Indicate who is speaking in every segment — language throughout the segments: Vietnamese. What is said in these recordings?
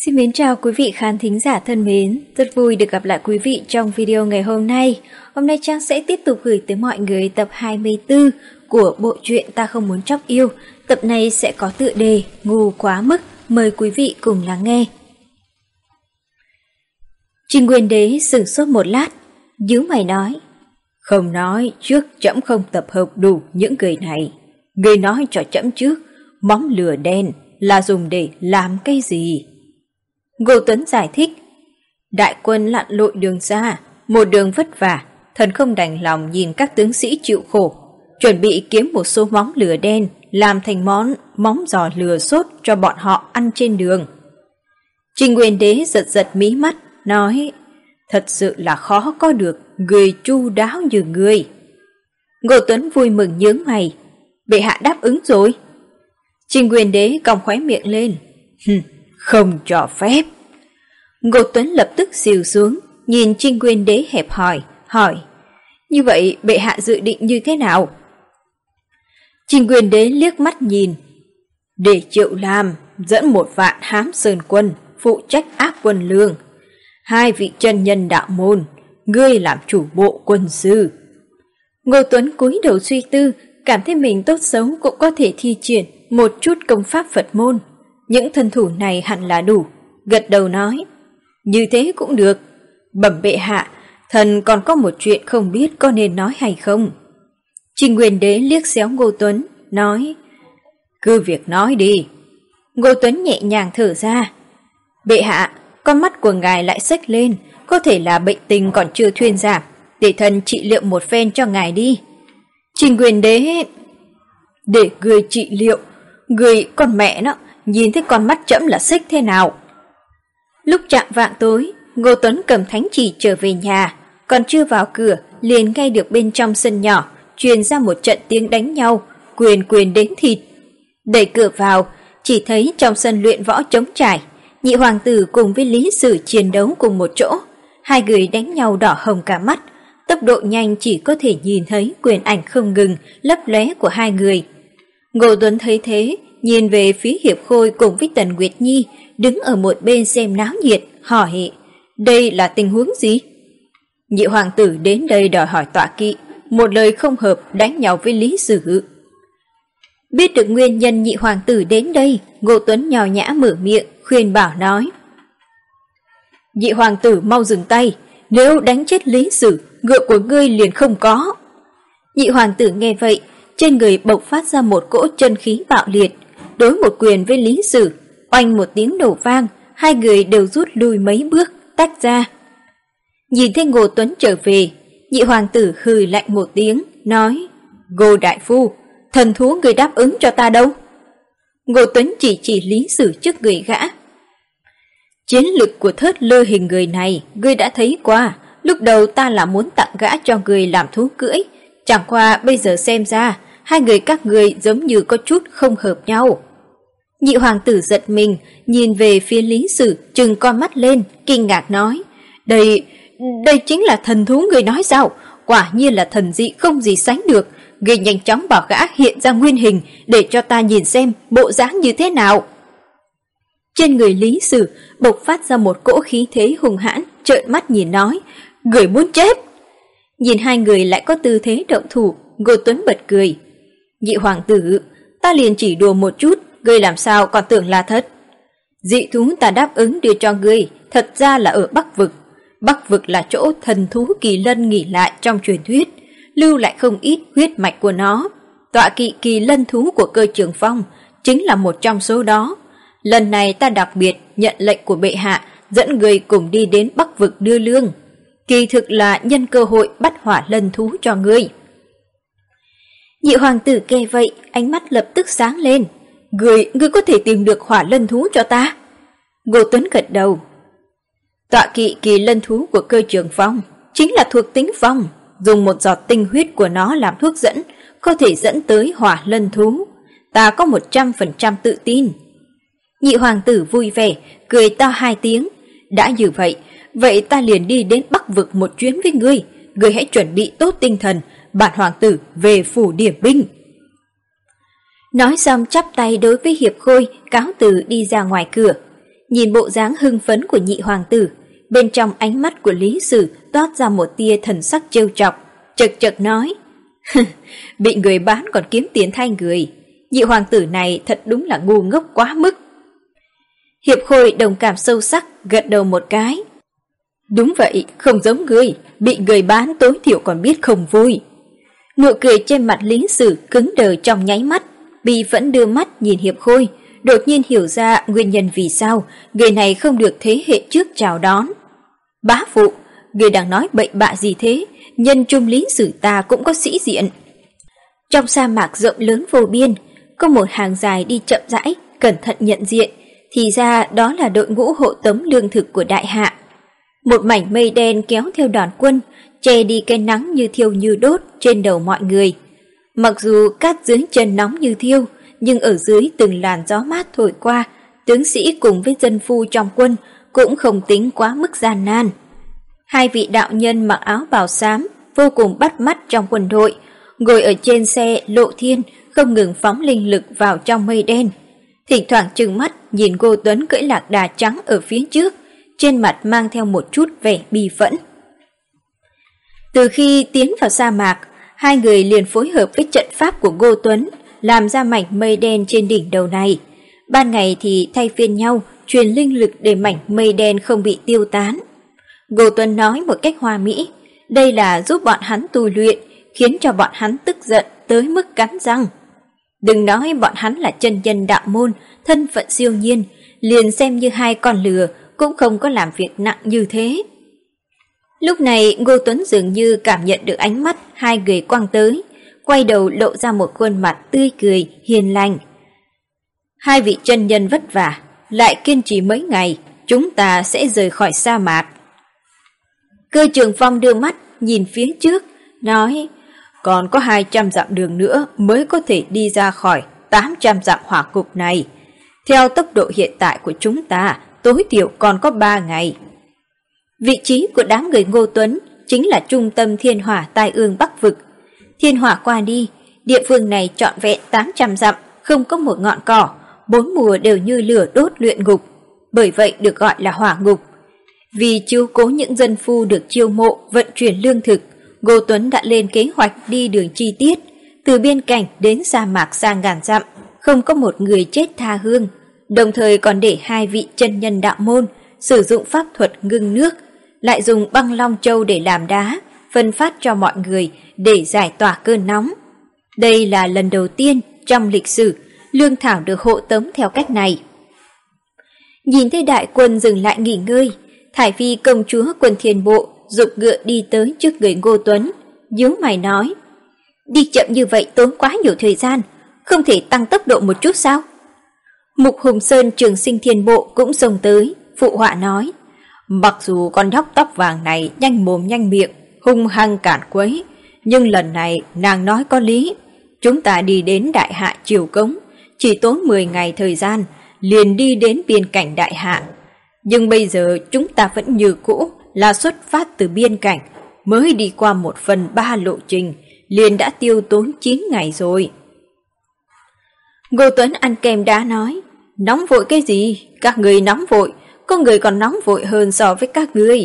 Speaker 1: Xin mến chào quý vị khán thính giả thân mến, rất vui được gặp lại quý vị trong video ngày hôm nay. Hôm nay Trang sẽ tiếp tục gửi tới mọi người tập 24 của bộ truyện Ta Không Muốn Chóc Yêu. Tập này sẽ có tựa đề Ngu Quá Mức, mời quý vị cùng lắng nghe. Trình Nguyên Đế sửng sốt một lát, nhíu mày nói:
Speaker 2: Không nói trước trẫm không tập hợp đủ những người này. Người nói cho trẫm trước, móng lửa đen là dùng để làm cái gì?
Speaker 1: Ngô Tuấn giải thích:
Speaker 2: Đại quân lặn lội đường xa, một đường vất vả, thần không đành lòng nhìn các tướng sĩ chịu khổ, chuẩn bị kiếm một số móng lửa đen làm thành móng giò lửa sốt cho bọn họ ăn trên đường.
Speaker 1: Trình Nguyên Đế giật giật mí mắt, nói:
Speaker 2: Thật sự là khó có được người chu đáo như người.
Speaker 1: Ngô Tuấn vui mừng nhướng mày: Bệ hạ đáp ứng rồi.
Speaker 2: Trình Nguyên Đế cong khóe miệng lên: Không cho phép.
Speaker 1: Ngô Tuấn lập tức xìu xuống, nhìn Trình Nguyên Đế hẹp hỏi: Như vậy bệ hạ dự định như thế nào?
Speaker 2: Trình Nguyên Đế liếc mắt nhìn: Để Triệu Lam dẫn 1 vạn Hám Sơn quân phụ trách áp quân lương, 2 vị chân nhân đạo môn, ngươi làm chủ bộ quân sư.
Speaker 1: Ngô Tuấn cúi đầu suy tư, cảm thấy mình tốt xấu cũng có thể thi triển một chút công pháp Phật môn. Những thân thủ này hẳn là đủ, gật đầu nói:
Speaker 2: Như thế cũng được. Bẩm bệ hạ, thần còn có một chuyện không biết có nên nói hay không.
Speaker 1: Trình Nguyên Đế liếc xéo Ngô Tuấn, nói:
Speaker 2: Cứ việc nói đi.
Speaker 1: Ngô Tuấn nhẹ nhàng thở ra: Bệ hạ, con mắt của ngài lại xếch lên, có thể là bệnh tình còn chưa thuyên giảm, để thần trị liệu một phen cho ngài đi.
Speaker 2: Trình Nguyên Đế: Để người trị liệu? Người con mẹ nó, nhìn thấy con mắt trẫm là xếch thế nào?
Speaker 1: Lúc chạng vạng tối, Ngô Tuấn cầm thánh chỉ trở về nhà, còn chưa vào cửa liền nghe được bên trong sân nhỏ truyền ra một trận tiếng đánh nhau, quyền đến thịt. Đẩy cửa vào, chỉ thấy trong sân luyện võ trống trải, Nhị hoàng tử cùng với Lý Sử chiến đấu cùng một chỗ, hai người đánh nhau đỏ hồng cả mắt, tốc độ nhanh chỉ có thể nhìn thấy quyền ảnh không ngừng lấp lóe của hai người. Ngô Tuấn thấy thế, nhìn về phía Hiệp Khôi cùng với Tần Nguyệt Nhi đứng ở một bên xem náo nhiệt, hỏi: Đây là tình huống gì?
Speaker 2: Nhị hoàng tử đến đây đòi hỏi tọa kỵ, một lời không hợp đánh nhau với Lý Sử.
Speaker 1: Biết được nguyên nhân nhị hoàng tử đến đây, Ngô Tuấn nhào nhã mở miệng khuyên bảo nói:
Speaker 2: Nhị hoàng tử mau dừng tay, nếu đánh chết Lý Sử, ngựa của ngươi liền không có.
Speaker 1: Nhị hoàng tử nghe vậy, trên người bộc phát ra một cỗ chân khí bạo liệt, đối một quyền với Lý Sử, oanh một tiếng nổ vang, hai người đều rút lui mấy bước, tách ra. Nhìn thấy Ngô Tuấn trở về, nhị hoàng tử hừ lạnh một tiếng, nói:
Speaker 2: Ngô đại phu, thần thú người đáp ứng cho ta đâu?
Speaker 1: Ngô Tuấn chỉ Lý Sử trước người gã:
Speaker 2: Chiến lực của Thớt Lơ hình người này, ngươi đã thấy qua. Lúc đầu ta là muốn tặng gã cho người làm thú cưỡi, chẳng qua bây giờ xem ra, hai người các ngươi giống như có chút không hợp nhau.
Speaker 1: Nhị hoàng tử giật mình, nhìn về phía Lý Sử, trừng con mắt lên, kinh ngạc nói:
Speaker 2: Đây chính là thần thú người nói sao? Quả nhiên là thần dị không gì sánh được. Ngươi nhanh chóng bảo gã hiện ra nguyên hình để cho ta nhìn xem bộ dáng như thế nào.
Speaker 1: Trên người Lý Sử bộc phát ra một cỗ khí thế hùng hãn, trợn mắt nhìn nói:
Speaker 2: Người muốn chết!
Speaker 1: Nhìn hai người lại có tư thế động thủ, Ngô Tuấn bật cười:
Speaker 2: Nhị hoàng tử, ta liền chỉ đùa một chút, ngươi làm sao còn tưởng là thật? Dị thú ta đáp ứng đưa cho ngươi, thật ra là ở Bắc Vực. Bắc Vực là chỗ thần thú Kỳ Lân nghỉ lại trong truyền thuyết, lưu lại không ít huyết mạch của nó. Tọa kỵ Kỳ Lân thú của Cơ Trường Phong chính là một trong số đó. Lần này ta đặc biệt nhận lệnh của bệ hạ, dẫn người cùng đi đến Bắc Vực đưa lương. Kỳ thực là nhân cơ hội bắt hỏa lân thú cho ngươi.
Speaker 1: Nhị hoàng tử nghe vậy, ánh mắt lập tức sáng lên:
Speaker 2: Ngươi có thể tìm được hỏa lân thú cho ta?
Speaker 1: Ngô Tuấn gật đầu:
Speaker 2: Tọa kỵ Kỳ Lân thú của Cơ Trường Phong chính là thuộc tính phong, dùng một giọt tinh huyết của nó làm thuốc dẫn, có thể dẫn tới hỏa lân thú. Ta có 100% tự tin.
Speaker 1: Nhị hoàng tử vui vẻ, cười to 2 tiếng:
Speaker 2: Đã như vậy ta liền đi đến Bắc Vực một chuyến với ngươi. Ngươi hãy chuẩn bị tốt tinh thần, bản hoàng tử về phủ điểm binh.
Speaker 1: Nói xong chắp tay đối với Hiệp Khôi, cáo từ đi ra ngoài cửa. Nhìn bộ dáng hưng phấn của nhị hoàng tử, bên trong ánh mắt của Lý Sử toát ra một tia thần sắc trêu chọc, chật chật nói: bị người bán còn kiếm tiền thay người, nhị hoàng tử này thật đúng là ngu ngốc quá mức. Hiệp Khôi đồng cảm sâu sắc, gật đầu một cái. Đúng vậy, không giống ngươi, bị người bán tối thiểu còn biết không vui. Nụ cười trên mặt Lý Sử cứng đờ trong nháy mắt, Bi vẫn đưa mắt nhìn Hiệp Khôi, đột nhiên hiểu ra nguyên nhân vì sao người này không được thế hệ trước chào đón. Bá phụ, người đang nói bậy bạ gì thế? Nhân trung Lý Sử ta cũng có sĩ diện. Trong sa mạc rộng lớn vô biên, có một hàng dài đi chậm rãi, cẩn thận nhận diện, thì ra đó là đội ngũ hộ tống lương thực của đại hạ. Một mảnh mây đen kéo theo đoàn quân, che đi cái nắng như thiêu như đốt trên đầu mọi người. Mặc dù cát dưới chân nóng như thiêu, nhưng ở dưới từng làn gió mát thổi qua, tướng sĩ cùng với dân phu trong quân cũng không tính quá mức gian nan. Hai vị đạo nhân mặc áo bào xám, vô cùng bắt mắt trong quân đội, ngồi ở trên xe Lộ Thiên, không ngừng phóng linh lực vào trong mây đen. Thỉnh thoảng trừng mắt nhìn Ngô Tuấn cưỡi lạc đà trắng ở phía trước, trên mặt mang theo một chút vẻ bi phẫn. Từ khi tiến vào sa mạc, hai người liền phối hợp với trận pháp của Ngô Tuấn, làm ra mảnh mây đen trên đỉnh đầu này. Ban ngày thì thay phiên nhau truyền linh lực để mảnh mây đen không bị tiêu tán. Ngô Tuấn nói một cách hoa mỹ, đây là giúp bọn hắn tu luyện, khiến cho bọn hắn tức giận tới mức cắn răng. Đừng nói bọn hắn là chân nhân đạo môn, thân phận siêu nhiên, liền xem như hai con lừa cũng không có làm việc nặng như thế. Lúc này Ngô Tuấn dường như cảm nhận được ánh mắt hai người quăng tới, quay đầu lộ ra một khuôn mặt tươi cười, hiền lành. Hai vị chân nhân vất vả, lại kiên trì mấy ngày, chúng ta sẽ rời khỏi sa mạc. Cơ Trường Phong đưa mắt nhìn phía trước, nói: còn có 200 dặm đường nữa mới có thể đi ra khỏi 800 dặm hỏa cục này. Theo tốc độ hiện tại của chúng ta, tối thiểu còn có 3 ngày. Vị trí của đám người Ngô Tuấn chính là trung tâm thiên hỏa tai ương Bắc vực. Thiên hỏa qua đi, địa phương này trọn vẹn 800 dặm, không có một ngọn cỏ, 4 mùa đều như lửa đốt luyện ngục, bởi vậy được gọi là hỏa ngục. Vì chiếu cố những dân phu được chiêu mộ vận chuyển lương thực, Ngô Tuấn đã lên kế hoạch đi đường chi tiết, từ biên cảnh đến sa mạc xa ngàn dặm, không có một người chết tha hương, đồng thời còn để hai vị chân nhân đạo môn sử dụng pháp thuật ngưng nước, lại dùng băng long châu để làm đá, phân phát cho mọi người để giải tỏa cơn nóng. Đây là lần đầu tiên trong lịch sử lương thảo được hộ tống theo cách này. Nhìn thấy đại quân dừng lại nghỉ ngơi, Thải Phi công chúa quân Thiên Bộ giục ngựa đi tới trước người Ngô Tuấn, nhíu mày nói: đi chậm như vậy tốn quá nhiều thời gian, không thể tăng tốc độ một chút sao? Mục Hùng Sơn Trường Sinh Thiên Bộ cũng xông tới, phụ họa nói: mặc dù con nhóc tóc vàng này nhanh mồm nhanh miệng, hung hăng cản quấy, nhưng lần này nàng nói có lý. Chúng ta đi đến Đại Hạ Triều Cống, chỉ tốn 10 ngày thời gian, liền đi đến biên cảnh Đại Hạ. Nhưng bây giờ chúng ta vẫn như cũ là xuất phát từ biên cảnh, mới đi qua 1/3 lộ trình, liền đã tiêu tốn 9 ngày rồi. Ngô Tuấn ăn kem đá nói: nóng vội cái gì? Các người nóng vội, có người còn nóng vội hơn so với các ngươi.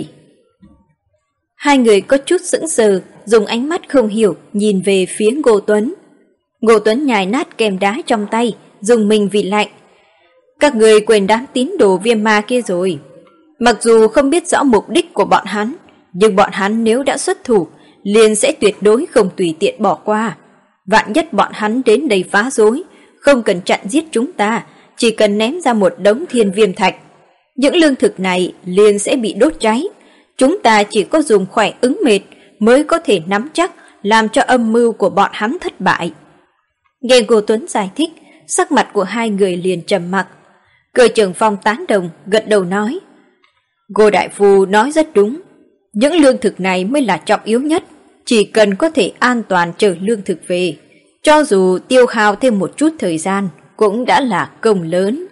Speaker 1: Hai người có chút sững sờ, dùng ánh mắt không hiểu nhìn về phía Ngô Tuấn. Ngô Tuấn nhai nát kem đá trong tay, dùng mình vì lạnh. Các người quên đám tín đồ Viêm Ma kia rồi. Mặc dù không biết rõ mục đích của bọn hắn, nhưng bọn hắn nếu đã xuất thủ, liền sẽ tuyệt đối không tùy tiện bỏ qua. Vạn nhất bọn hắn đến đây phá rối, không cần chặn giết chúng ta, chỉ cần ném ra một đống thiên viêm thạch. Những lương thực này liền sẽ bị đốt cháy. Chúng ta chỉ có dùng khỏe ứng mệt mới có thể nắm chắc làm cho âm mưu của bọn hắn thất bại. Nghe Ngô Tuấn giải thích, sắc mặt của hai người liền trầm mặc. Cơ Trường Phong tán đồng, gật đầu nói: Ngô đại phu nói rất đúng, những lương thực này mới là trọng yếu nhất, chỉ cần có thể an toàn chở lương thực về, cho dù tiêu hao thêm một chút thời gian cũng đã là công lớn.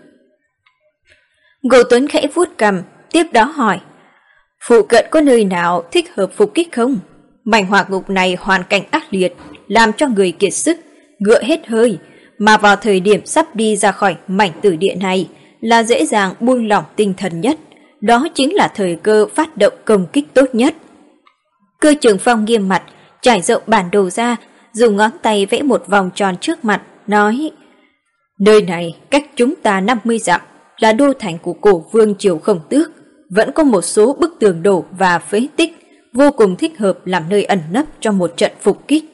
Speaker 1: Ngô Tuấn khẽ vuốt cằm, tiếp đó hỏi: phụ cận có nơi nào thích hợp phục kích không? Mảnh hỏa ngục này hoàn cảnh ác liệt, làm cho người kiệt sức, ngựa hết hơi, mà vào thời điểm sắp đi ra khỏi mảnh tử địa này là dễ dàng buông lỏng tinh thần nhất, đó chính là thời cơ phát động công kích tốt nhất. Cơ Trường Phong nghiêm mặt, trải rộng bản đồ ra, dùng ngón tay vẽ một vòng tròn trước mặt, nói: nơi này cách chúng ta 50 dặm, là đô thành của cổ vương triều Khổng Tước, vẫn có một số bức tường đổ và phế tích, vô cùng thích hợp làm nơi ẩn nấp cho một trận phục kích.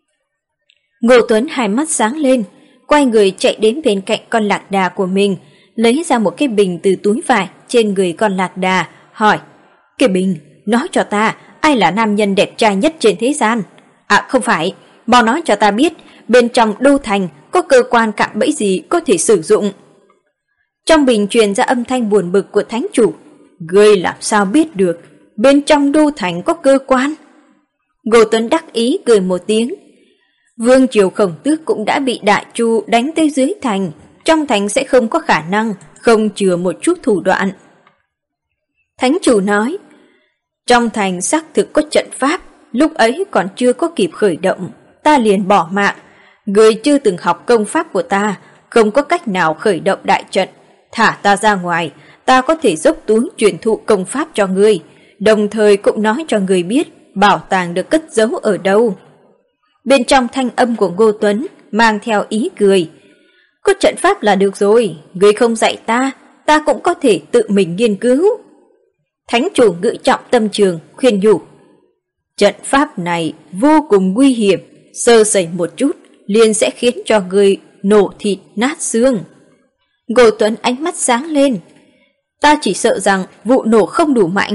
Speaker 1: Ngô Tuấn hai mắt sáng lên, quay người chạy đến bên cạnh con lạc đà của mình, lấy ra một cái bình từ túi vải trên người con lạc đà, hỏi: cái bình, nói cho ta, ai là nam nhân đẹp trai nhất trên thế gian? À không phải, mau nói cho ta biết, bên trong đô thành có cơ quan cạm bẫy gì có thể sử dụng. Trong bình truyền ra âm thanh buồn bực của thánh chủ: ngươi làm sao biết được bên trong đô thành có cơ quan? Ngô Tuấn đắc ý cười một tiếng: vương triều Khổng Tước cũng đã bị Đại Chu đánh tới dưới thành, trong thành sẽ không có khả năng không chừa một chút thủ đoạn. Thánh chủ nói: trong thành xác thực có trận pháp, lúc ấy còn chưa có kịp khởi động, ta liền bỏ mạng. Ngươi chưa từng học công pháp của ta, không có cách nào khởi động đại trận. Thả ta ra ngoài, ta có thể dốc túi truyền thụ công pháp cho ngươi, đồng thời cũng nói cho ngươi biết bảo tàng được cất giấu ở đâu. Bên trong thanh âm của Ngô Tuấn mang theo ý cười: có trận pháp là được rồi, ngươi không dạy ta, ta cũng có thể tự mình nghiên cứu. Thánh chủ ngự trọng tâm trường khuyên nhủ: trận pháp này vô cùng nguy hiểm, sơ sẩy một chút liền sẽ khiến cho ngươi nổ thịt nát xương. Ngô Tuấn ánh mắt sáng lên: ta chỉ sợ rằng vụ nổ không đủ mạnh.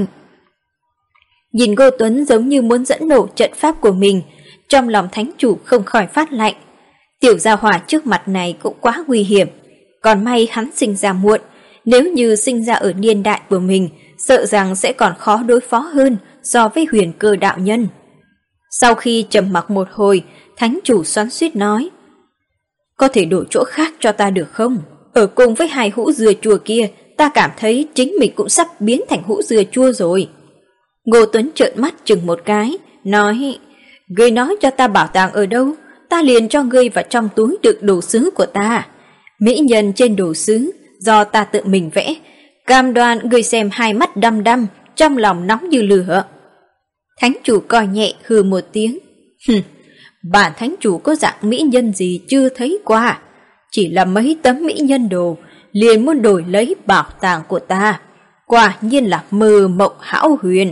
Speaker 1: Nhìn Ngô Tuấn giống như muốn dẫn nổ trận pháp của mình, trong lòng thánh chủ không khỏi phát lạnh. Tiểu gia hỏa trước mặt này cũng quá nguy hiểm, còn may hắn sinh ra muộn, nếu như sinh ra ở niên đại của mình, sợ rằng sẽ còn khó đối phó hơn so với Huyền Cơ đạo nhân. Sau khi trầm mặc một hồi, thánh chủ xoắn xuýt nói: có thể đổi chỗ khác cho ta được không? Ở cùng với hai hũ dừa chua kia, ta cảm thấy chính mình cũng sắp biến thành hũ dừa chua rồi. Ngô Tuấn trợn mắt chừng một cái, nói: ngươi nói cho ta bảo tàng ở đâu, ta liền cho ngươi vào trong túi đựng đồ sứ của ta. Mỹ nhân trên đồ sứ do ta tự mình vẽ, cam đoan ngươi xem hai mắt đăm đăm, trong lòng nóng như lửa. Thánh chủ coi nhẹ hừ một tiếng: bản thánh chủ có dạng mỹ nhân gì chưa thấy qua, chỉ là mấy tấm mỹ nhân đồ liền muốn đổi lấy bảo tàng của ta, quả nhiên là mơ mộng hão huyền.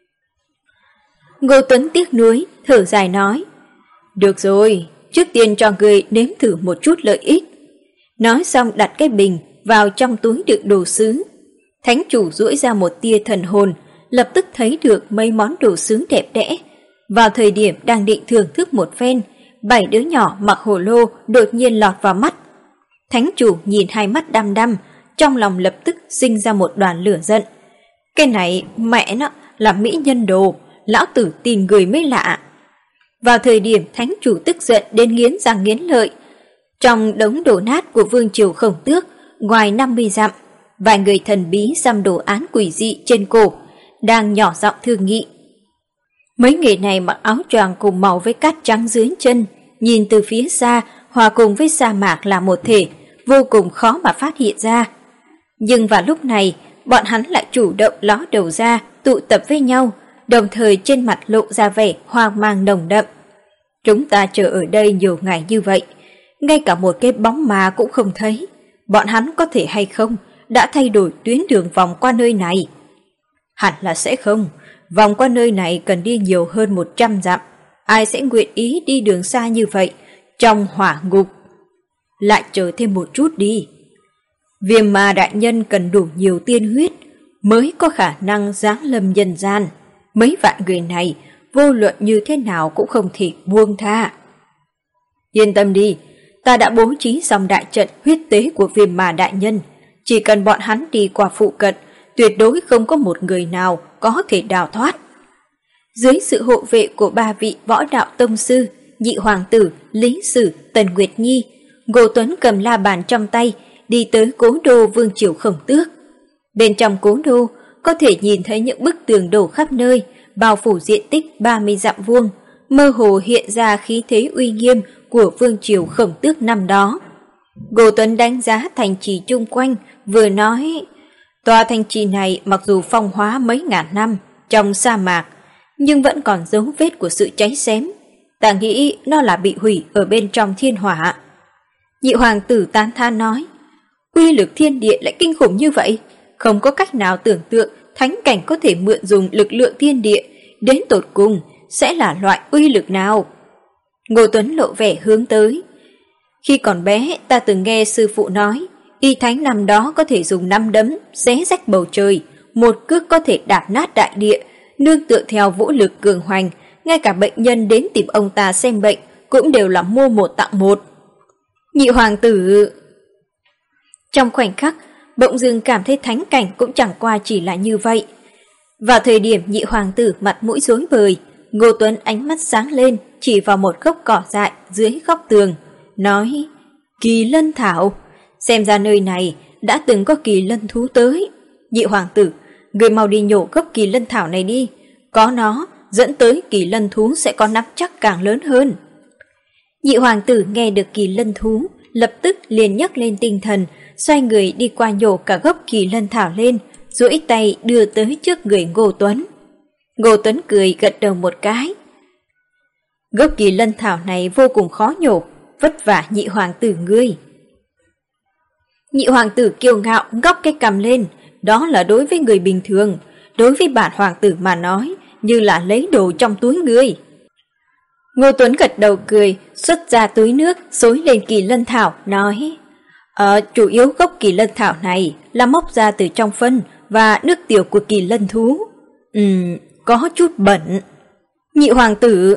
Speaker 1: Ngô Tuấn tiếc nuối thở dài nói: được rồi, trước tiên cho ngươi nếm thử một chút lợi ích. Nói xong đặt cái bình vào trong túi đựng đồ sứ. Thánh chủ duỗi ra một tia thần hồn, lập tức thấy được mấy món đồ sứ đẹp đẽ. Vào thời điểm đang định thưởng thức một phen, 7 đứa nhỏ mặc hồ lô đột nhiên lọt vào mắt. Thánh chủ nhìn hai mắt đăm đăm, trong lòng lập tức sinh ra một đoàn lửa giận. Cái này mẹ nó là mỹ nhân đồ, lão tử tin người mới lạ. Vào thời điểm thánh chủ tức giận đến nghiến răng nghiến lợi, trong đống đổ nát của vương triều Khổng Tước, ngoài 50 dặm, vài người thần bí xăm đồ án quỷ dị trên cổ, đang nhỏ giọng thương nghị. Mấy người này mặc áo choàng cùng màu với cát trắng dưới chân, nhìn từ phía xa, hòa cùng với sa mạc là một thể, vô cùng khó mà phát hiện ra. Nhưng vào lúc này, bọn hắn lại chủ động ló đầu ra, tụ tập với nhau, đồng thời trên mặt lộ ra vẻ hoang mang nồng đậm. Chúng ta chờ ở đây nhiều ngày như vậy, ngay cả một cái bóng ma cũng không thấy. Bọn hắn có thể hay không đã thay đổi tuyến đường vòng qua nơi này? Hẳn là sẽ không. Vòng qua nơi này cần đi nhiều hơn 100 dặm. Ai sẽ nguyện ý đi đường xa như vậy trong hỏa ngục? Lại chờ thêm một chút đi. Viêm ma đại nhân cần đủ nhiều tiên huyết mới có khả năng giáng lâm nhân gian. Mấy vạn người này vô luận như thế nào cũng không thể buông tha. Yên tâm đi, ta đã bố trí xong đại trận huyết tế của viêm ma đại nhân. Chỉ cần bọn hắn đi qua phụ cận, tuyệt đối không có một người nào có thể đào thoát. Dưới sự hộ vệ của 3 vị võ đạo tông sư, Nhị hoàng tử, Lý Sử, Tần Nguyệt Nhi, Ngô Tuấn cầm la bàn trong tay, đi tới cố đô vương triều Khổng Tước. Bên trong cố đô, có thể nhìn thấy những bức tường đổ khắp nơi, bao phủ diện tích 30 dặm vuông, mơ hồ hiện ra khí thế uy nghiêm của vương triều Khổng Tước năm đó. Ngô Tuấn đánh giá thành trì chung quanh, vừa nói, tòa thành trì này mặc dù phong hóa mấy ngàn năm trong sa mạc, nhưng vẫn còn dấu vết của sự cháy xém. Ta nghĩ nó là bị hủy ở bên trong thiên hỏa. Nhị hoàng tử tán thán nói, uy lực thiên địa lại kinh khủng như vậy, không có cách nào tưởng tượng thánh cảnh có thể mượn dùng lực lượng thiên địa, đến tột cùng sẽ là loại uy lực nào. Ngô Tuấn lộ vẻ hướng tới. Khi còn bé ta từng nghe sư phụ nói, y thánh năm đó có thể dùng 5 đấm xé rách bầu trời, một cước có thể đạp nát đại địa, nương tựa theo vũ lực cường hoành, ngay cả bệnh nhân đến tìm ông ta xem bệnh cũng đều là mua một tặng một. Nhị hoàng tử... Trong khoảnh khắc, bỗng dưng cảm thấy thánh cảnh cũng chẳng qua chỉ là như vậy. Vào thời điểm nhị hoàng tử mặt mũi rối bời, Ngô Tuấn ánh mắt sáng lên, chỉ vào một gốc cỏ dại dưới góc tường, nói, Kỳ lân thảo, xem ra nơi này đã từng có kỳ lân thú tới. Nhị hoàng tử, người mau đi nhổ gốc kỳ lân thảo này đi, có nó dẫn tới kỳ lân thú sẽ có nắm chắc càng lớn hơn. Nhị hoàng tử nghe được kỳ lân thú, lập tức liền nhấc lên tinh thần, xoay người đi qua nhổ cả gốc kỳ lân thảo lên, duỗi tay đưa tới trước người Ngô Tuấn. Ngô Tuấn cười gật đầu một cái. Gốc kỳ lân thảo này vô cùng khó nhổ, vất vả nhị hoàng tử ngươi. Nhị hoàng tử kiêu ngạo ngóc cái cằm lên, đó là đối với người bình thường, đối với bản hoàng tử mà nói, như là lấy đồ trong túi ngươi. Ngô Tuấn gật đầu cười, xuất ra túi nước, xối lên kỳ lân thảo, nói, chủ yếu gốc kỳ lân thảo này là móc ra từ trong phân và nước tiểu của kỳ lân thú. Có chút bẩn. Nhị hoàng tử,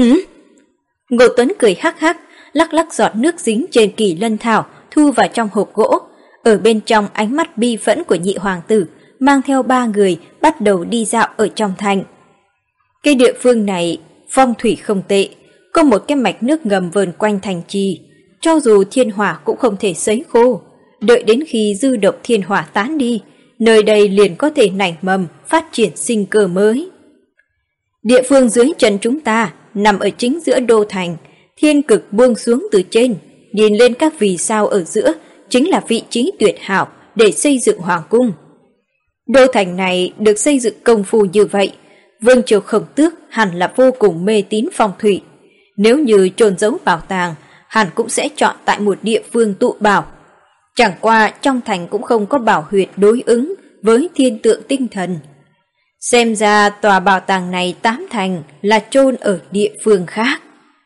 Speaker 1: Ngô Tuấn cười hắc hắc, lắc lắc giọt nước dính trên kỳ lân thảo, thu vào trong hộp gỗ. Ở bên trong ánh mắt bi phẫn của nhị hoàng tử, mang theo 3 người bắt đầu đi dạo ở trong thành. Cái địa phương này phong thủy không tệ, có một cái mạch nước ngầm vờn quanh thành trì, cho dù thiên hỏa cũng không thể sấy khô. Đợi đến khi dư độc thiên hỏa tán đi, nơi đây liền có thể nảy mầm, phát triển sinh cơ mới. Địa phương dưới chân chúng ta nằm ở chính giữa đô thành, thiên cực buông xuống từ trên, nhìn lên các vì sao ở giữa chính là vị trí tuyệt hảo để xây dựng hoàng cung. Đô thành này được xây dựng công phu như vậy, vương triều Khổng Tước hẳn là vô cùng mê tín phong thủy. Nếu như chôn giấu bảo tàng, hẳn cũng sẽ chọn tại một địa phương tụ bảo. Chẳng qua trong thành cũng không có bảo huyệt đối ứng với thiên tượng tinh thần. Xem ra tòa bảo tàng này 8 thành là chôn ở địa phương khác.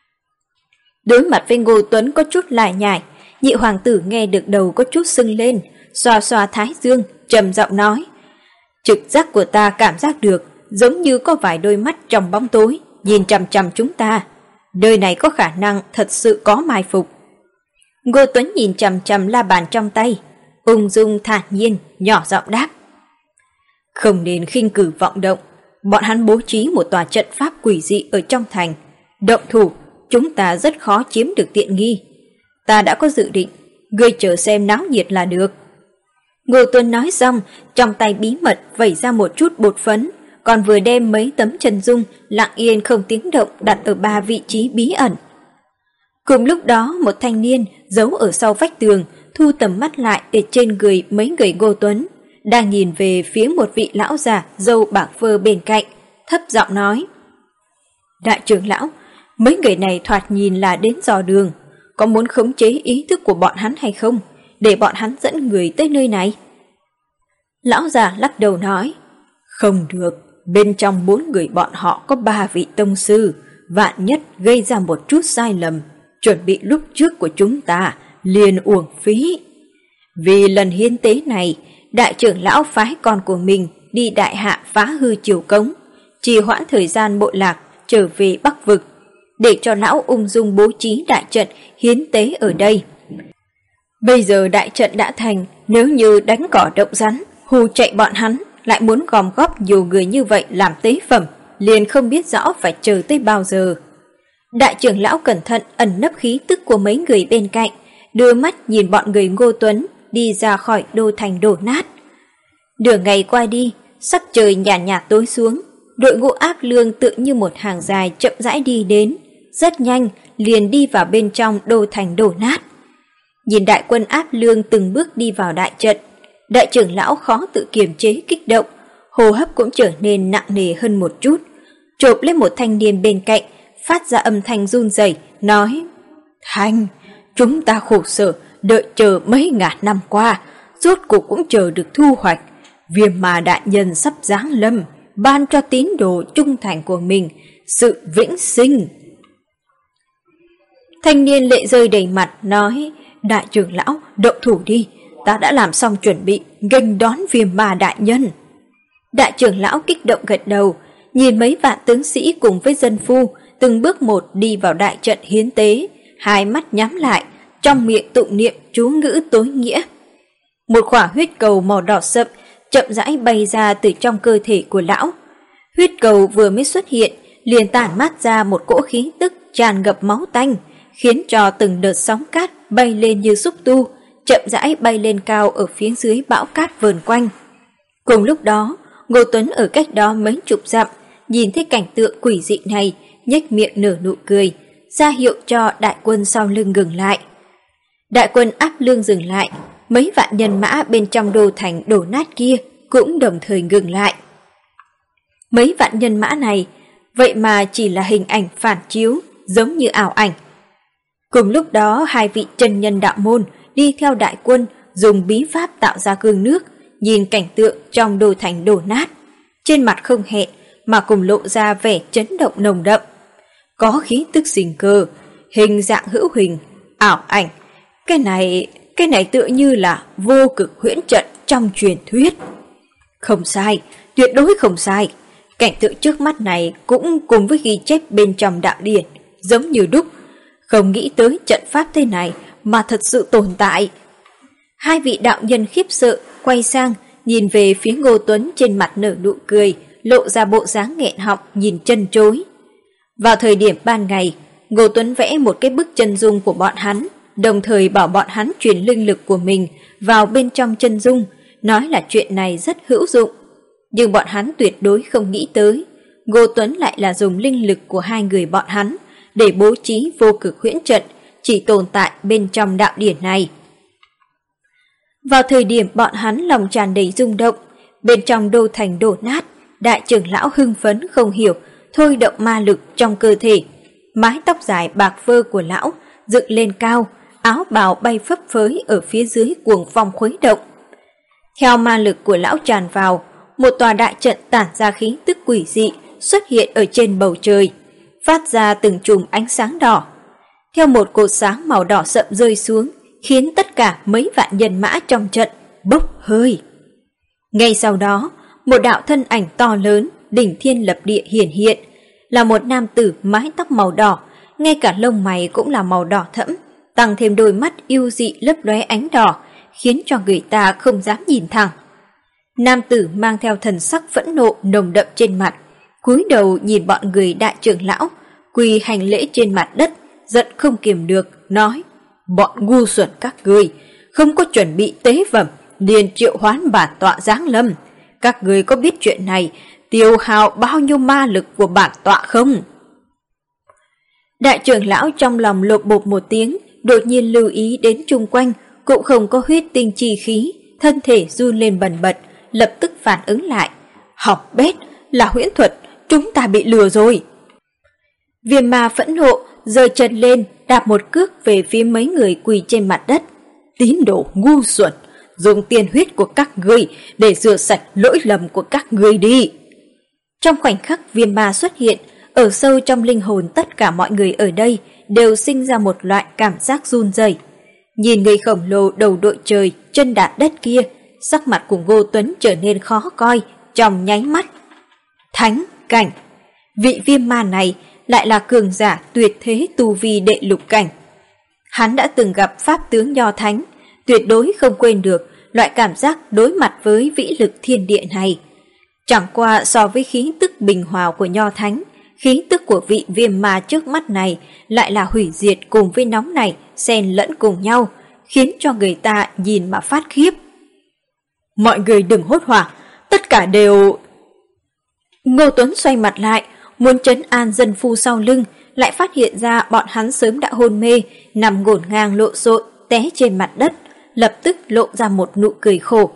Speaker 1: Đối mặt với Ngô Tuấn có chút lải nhải, nhị hoàng tử nghe được đầu có chút sưng lên, xoa xoa thái dương, trầm giọng nói, trực giác của ta cảm giác được, giống như có vài đôi mắt trong bóng tối, nhìn chằm chằm chúng ta. Nơi này có khả năng thật sự có mai phục. Ngô Tuấn nhìn chằm chằm la bàn trong tay, ung dung thản nhiên, nhỏ giọng đáp. Không nên khinh cử vọng động, bọn hắn bố trí một tòa trận pháp quỷ dị ở trong thành. Động thủ, chúng ta rất khó chiếm được tiện nghi. Ta đã có dự định, ngươi chờ xem náo nhiệt là được. Ngô Tuấn nói xong, trong tay bí mật vẩy ra một chút bột phấn, còn vừa đem mấy tấm chân dung lặng yên không tiếng động đặt ở 3 vị trí bí ẩn. Cùng lúc đó một thanh niên giấu ở sau vách tường, thu tầm mắt lại để trên người mấy người Ngô Tuấn, đang nhìn về phía một vị lão già râu bạc phơ bên cạnh, thấp giọng nói. Đại trưởng lão, mấy người này thoạt nhìn là đến dò đường, có muốn khống chế ý thức của bọn hắn hay không, để bọn hắn dẫn người tới nơi này? Lão già lắc đầu nói, không được, bên trong 4 người bọn họ có 3 vị tông sư, vạn nhất gây ra một chút sai lầm, chuẩn bị lúc trước của chúng ta liền uổng phí. Vì lần hiến tế này, đại trưởng lão phái con của mình đi đại hạ phá hư triều cống, trì hoãn thời gian bộ lạc trở về Bắc Vực, để cho lão ung dung bố trí đại trận hiến tế ở đây. Bây giờ đại trận đã thành, nếu như đánh cỏ động rắn, hù chạy bọn hắn, lại muốn gom góp nhiều người như vậy làm tế phẩm, liền không biết rõ phải chờ tới bao giờ. Đại trưởng lão cẩn thận ẩn nấp khí tức của mấy người bên cạnh, đưa mắt nhìn bọn người Ngô Tuấn đi ra khỏi đô thành đổ nát. Nửa ngày qua đi, sắc trời nhạt nhạt tối xuống, đội ngũ ác lương tựa như một hàng dài chậm rãi đi đến, rất nhanh liền đi vào bên trong đô thành đổ nát. Nhìn đại quân Áp Lương từng bước đi vào đại trận, đại trưởng lão khó tự kiềm chế kích động, hô hấp cũng trở nên nặng nề hơn một chút, chộp lên một thanh niên bên cạnh, phát ra âm thanh run rẩy, nói: "Thanh, chúng ta khổ sở đợi chờ mấy ngàn năm qua, rốt cuộc cũng chờ được thu hoạch. Viêm Ma đại nhân sắp giáng lâm, ban cho tín đồ trung thành của mình sự vĩnh sinh." Thanh niên lệ rơi đầy mặt nói: "Đại trưởng lão, động thủ đi, ta đã làm xong chuẩn bị nghênh đón Viêm Ma đại nhân." Đại trưởng lão kích động gật đầu, nhìn mấy vạn tướng sĩ cùng với dân phu từng bước một đi vào đại trận hiến tế, hai mắt nhắm lại, trong miệng tụng niệm chú ngữ tối nghĩa. Một quả huyết cầu màu đỏ sậm chậm rãi bay ra từ trong cơ thể của lão. Huyết cầu vừa mới xuất hiện, liền tản mát ra một cỗ khí tức tràn ngập máu tanh, khiến cho từng đợt sóng cát bay lên như xúc tu, chậm rãi bay lên cao ở phía dưới bão cát vờn quanh. Cùng lúc đó, Ngô Tuấn ở cách đó mấy chục dặm, nhìn thấy cảnh tượng quỷ dị này, nhếch miệng nở nụ cười, ra hiệu cho đại quân sau lưng ngừng lại. Đại quân Áp Lương dừng lại, mấy vạn nhân mã bên trong đô thành đổ nát kia cũng đồng thời ngừng lại. Mấy vạn nhân mã này, vậy mà chỉ là hình ảnh phản chiếu, giống như ảo ảnh. Cùng lúc đó, hai vị chân nhân đạo môn đi theo đại quân, dùng bí pháp tạo ra gương nước, nhìn cảnh tượng trong đô thành đổ nát, trên mặt không hẹn mà cùng lộ ra vẻ chấn động nồng đậm. Có khí tức sinh cơ, hình dạng hữu hình, ảo ảnh. Cái này tựa như là vô cực huyễn trận trong truyền thuyết. Không sai, tuyệt đối không sai. Cảnh tượng trước mắt này cũng cùng với ghi chép bên trong đạo điển, giống như đúc. Không nghĩ tới trận pháp thế này mà thật sự tồn tại. Hai vị đạo nhân khiếp sợ quay sang, nhìn về phía Ngô Tuấn, trên mặt nở nụ cười, lộ ra bộ dáng nghẹn họng nhìn chân chối. Vào thời điểm ban ngày, Ngô Tuấn vẽ một cái bức chân dung của bọn hắn, đồng thời bảo bọn hắn truyền linh lực của mình vào bên trong chân dung, nói là chuyện này rất hữu dụng. Nhưng bọn hắn tuyệt đối không nghĩ tới, Ngô Tuấn lại là dùng linh lực của hai người bọn hắn để bố trí vô cực huyễn trận, chỉ tồn tại bên trong đạo điển này. Vào thời điểm bọn hắn lòng tràn đầy rung động, bên trong đô thành đổ nát, đại trưởng lão hưng phấn không hiểu, thôi động ma lực trong cơ thể. Mái tóc dài bạc phơ của lão dựng lên cao, áo bào bay phấp phới ở phía dưới cuồng phong khuấy động. Theo ma lực của lão tràn vào, một tòa đại trận tản ra khí tức quỷ dị xuất hiện ở trên bầu trời, phát ra từng chùm ánh sáng đỏ. Theo một cột sáng màu đỏ sậm rơi xuống, khiến tất cả mấy vạn nhân mã trong trận bốc hơi. Ngay sau đó, một đạo thân ảnh to lớn, đỉnh thiên lập địa hiển hiện, là một nam tử mái tóc màu đỏ, ngay cả lông mày cũng là màu đỏ thẫm, tăng thêm đôi mắt yêu dị lấp lóe ánh đỏ, khiến cho người ta không dám nhìn thẳng. Nam tử mang theo thần sắc phẫn nộ nồng đậm trên mặt, cúi đầu nhìn bọn người đại trưởng lão, quỳ hành lễ trên mặt đất, giận không kiềm được, nói: "Bọn ngu xuẩn các ngươi, không có chuẩn bị tế phẩm, liền triệu hoán bản tọa giáng lâm. Các ngươi có biết chuyện này tiêu hao bao nhiêu ma lực của bản tọa không?" Đại trưởng lão trong lòng lột bột một tiếng, đột nhiên lưu ý đến chung quanh cũng không có huyết tinh chi khí, thân thể run lên bần bật, lập tức phản ứng lại. Học bét, là huyễn thuật, chúng ta bị lừa rồi. Viêm Ma phẫn nộ, giơ chân lên, đạp một cước về phía mấy người quỳ trên mặt đất. Tín đồ ngu xuẩn, dùng tiền huyết của các ngươi để rửa sạch lỗi lầm của các ngươi đi. Trong khoảnh khắc Viêm Ma xuất hiện, ở sâu trong linh hồn tất cả mọi người ở đây đều sinh ra một loại cảm giác run rẩy. Nhìn người khổng lồ đầu đội trời, chân đạp đất kia, sắc mặt của Ngô Tuấn trở nên khó coi trong nháy mắt. Thánh cảnh, vị Viêm Ma này lại là cường giả tuyệt thế tu vi đệ lục cảnh. Hắn đã từng gặp pháp tướng nho thánh, tuyệt đối không quên được loại cảm giác đối mặt với vĩ lực thiên địa này. Chẳng qua so với khí tức bình hòa của nho thánh, khí tức của vị Viêm Ma trước mắt này lại là hủy diệt cùng với nóng này xen lẫn cùng nhau, khiến cho người ta nhìn mà phát khiếp. Mọi người đừng hốt hoảng, tất cả đều... Ngô Tuấn xoay mặt lại, muốn trấn an dân phu sau lưng, lại phát hiện ra bọn hắn sớm đã hôn mê, nằm ngổn ngang lộ xộn, té trên mặt đất, lập tức lộ ra một nụ cười khổ.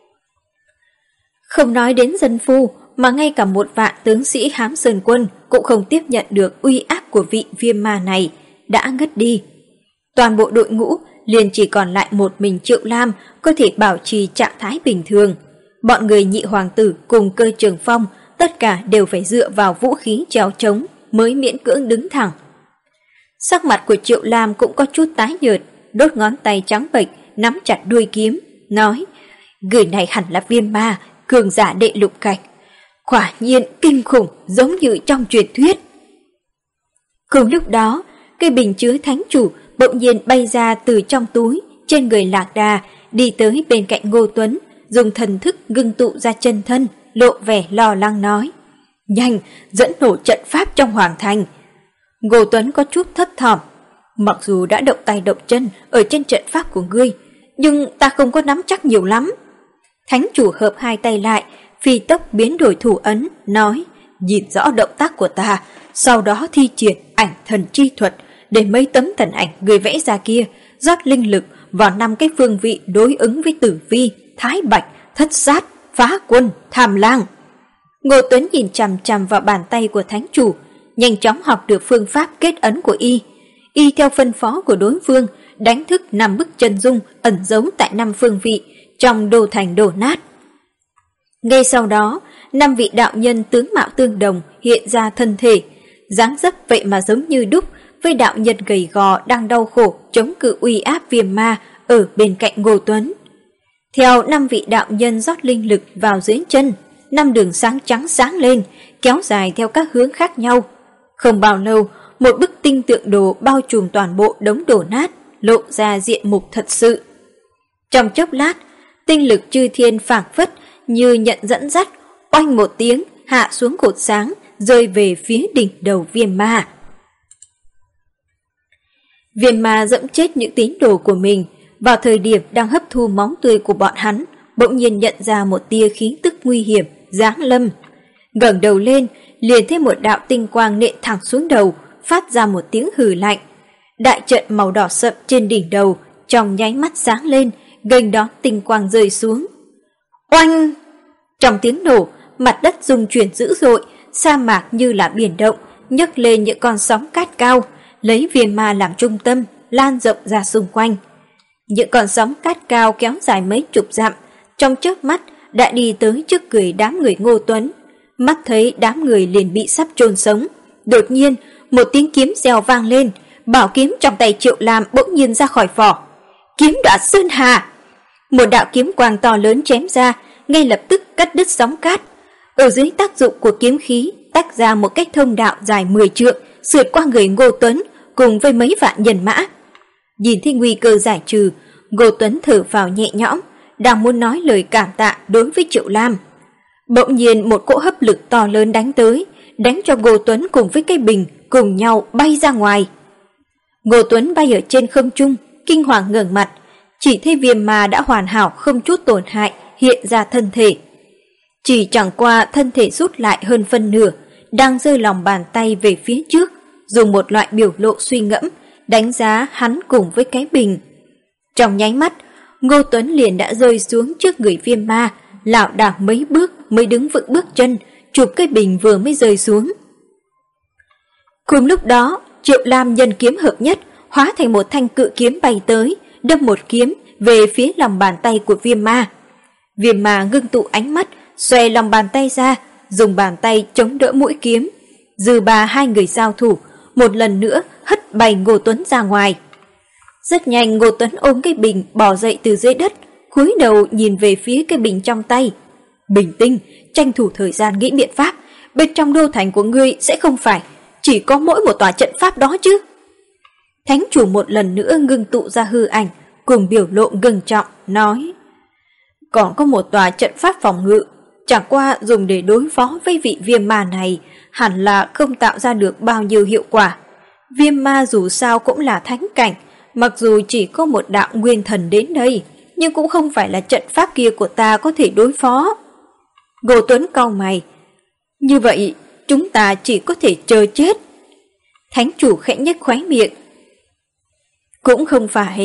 Speaker 1: Không nói đến dân phu, mà ngay cả một vạn tướng sĩ Hám Sơn Quân cũng không tiếp nhận được uy áp của vị viêm ma này, đã ngất đi. Toàn bộ đội ngũ liền chỉ còn lại một mình Triệu Lam có thể bảo trì trạng thái bình thường. Bọn người Nhị hoàng tử cùng Cơ Trường Phong tất cả đều phải dựa vào vũ khí trèo trống mới miễn cưỡng đứng thẳng. Sắc mặt của Triệu Lam cũng có chút tái nhợt, đốt ngón tay trắng bệch nắm chặt đuôi kiếm, nói: người này hẳn là viêm ma, cường giả đệ lục cảnh. Quả nhiên kinh khủng, giống như trong truyền thuyết. Cùng lúc đó, cây bình chứa thánh chủ bỗng nhiên bay ra từ trong túi trên người Lạc Đà, đi tới bên cạnh Ngô Tuấn, dùng thần thức ngưng tụ ra chân thân, lộ vẻ lo lắng nói: nhanh, dẫn nổ trận pháp trong hoàng thành. Ngô Tuấn có chút thấp thỏm: mặc dù đã động tay động chân ở trên trận pháp của ngươi, nhưng ta không có nắm chắc nhiều lắm. Thánh chủ hợp hai tay lại, phi tốc biến đổi thủ ấn, nói: nhìn rõ động tác của ta, sau đó thi triển ảnh thần chi thuật, để mấy tấm thần ảnh người vẽ ra kia rót linh lực vào 5 cái phương vị đối ứng với Tử Vi, Thái Bạch, Thất Sát, Phá Quân, Tham Lang. Ngô Tuấn nhìn chằm chằm vào bàn tay của thánh chủ, nhanh chóng học được phương pháp kết ấn của y theo phân phó của đối phương đánh thức 5 bức chân dung ẩn giấu tại 5 phương vị trong đô thành đổ nát. Ngay sau đó, 5 vị đạo nhân tướng mạo tương đồng hiện ra thân thể, dáng dấp vậy mà giống như đúc với đạo nhân gầy gò đang đau khổ chống cự uy áp viêm ma ở bên cạnh Ngô Tuấn. Theo 5 vị đạo nhân rót linh lực vào dưới chân, 5 đường sáng trắng sáng lên, kéo dài theo các hướng khác nhau. Không bao lâu, một bức tinh tượng đồ bao trùm toàn bộ đống đổ nát, lộ ra diện mục thật sự. Trong chốc lát, tinh lực chư thiên phảng phất như nhận dẫn dắt, oanh một tiếng hạ xuống cột sáng, rơi về phía đỉnh đầu viêm ma. Viêm ma dẫm chết những tín đồ của mình, vào thời điểm đang hấp thu máu tươi của bọn hắn, bỗng nhiên nhận ra một tia khí tức nguy hiểm giáng lâm. Ngẩng đầu lên, liền thấy một đạo tinh quang nện thẳng xuống đầu, phát ra một tiếng hừ lạnh. Đại trận màu đỏ sậm trên đỉnh đầu trong nháy mắt sáng lên, nghênh đón tinh quang rơi xuống. Oanh! Trong tiếng nổ, mặt đất rung chuyển dữ dội, sa mạc như là biển động, nhấc lên những con sóng cát cao, lấy viêm ma làm trung tâm, lan rộng ra xung quanh. Những con sóng cát cao kéo dài mấy chục dặm, trong chớp mắt đã đi tới trước người đám người Ngô Tuấn. Mắt thấy đám người liền bị sắp chôn sống. Đột nhiên, một tiếng kiếm reo vang lên, bảo kiếm trong tay Triệu Lam bỗng nhiên ra khỏi vỏ. Kiếm Đoạt Sơn Hà! Một đạo kiếm quang to lớn chém ra, ngay lập tức cắt đứt sóng cát. Ở dưới tác dụng của kiếm khí, tách ra một cách thông đạo dài 10 trượng, sượt qua người Ngô Tuấn cùng với mấy vạn nhân mã. Nhìn thấy nguy cơ giải trừ, Ngô Tuấn thở vào nhẹ nhõm, đang muốn nói lời cảm tạ đối với Triệu Lam. Bỗng nhiên một cỗ hấp lực to lớn đánh tới, đánh cho Ngô Tuấn cùng với cây bình cùng nhau bay ra ngoài. Ngô Tuấn bay ở trên không trung, kinh hoàng ngẩng mặt, chỉ thấy viêm ma đã hoàn hảo không chút tổn hại hiện ra thân thể. Chỉ chẳng qua thân thể rút lại hơn phân nửa, đang giơ lòng bàn tay về phía trước, dùng một loại biểu lộ suy ngẫm, đánh giá hắn cùng với cái bình. Trong nháy mắt, Ngô Tuấn liền đã rơi xuống trước người viêm ma, lảo đảo mấy bước mới đứng vững bước chân, chụp cái bình vừa mới rơi xuống. Cùng lúc đó, Triệu Lam nhân kiếm hợp nhất, hóa thành một thanh cự kiếm bay tới, đâm một kiếm về phía lòng bàn tay của viêm ma. Viêm ma ngưng tụ ánh mắt, xòe lòng bàn tay ra, dùng bàn tay chống đỡ mũi kiếm. Dư ba hai người giao thủ, một lần nữa hất bay Ngô Tuấn ra ngoài. Rất nhanh Ngô Tuấn ôm cái bình bò dậy từ dưới đất, cúi đầu nhìn về phía cái bình trong tay. Bình tĩnh, tranh thủ thời gian nghĩ biện pháp, bên trong đô thành của ngươi sẽ không phải chỉ có mỗi một tòa trận pháp đó chứ. Thánh chủ một lần nữa ngưng tụ ra hư ảnh, cùng biểu lộ ngưng trọng, nói: còn có một tòa trận pháp phòng ngự, chẳng qua dùng để đối phó với vị viêm ma này, hẳn là không tạo ra được bao nhiêu hiệu quả. Viêm ma dù sao cũng là thánh cảnh, mặc dù chỉ có một đạo nguyên thần đến đây, nhưng cũng không phải là trận pháp kia của ta có thể đối phó. Ngô Tuấn cau mày: như vậy, chúng ta chỉ có thể chờ chết. Thánh chủ khẽ nhếch khóe miệng: cũng không phải,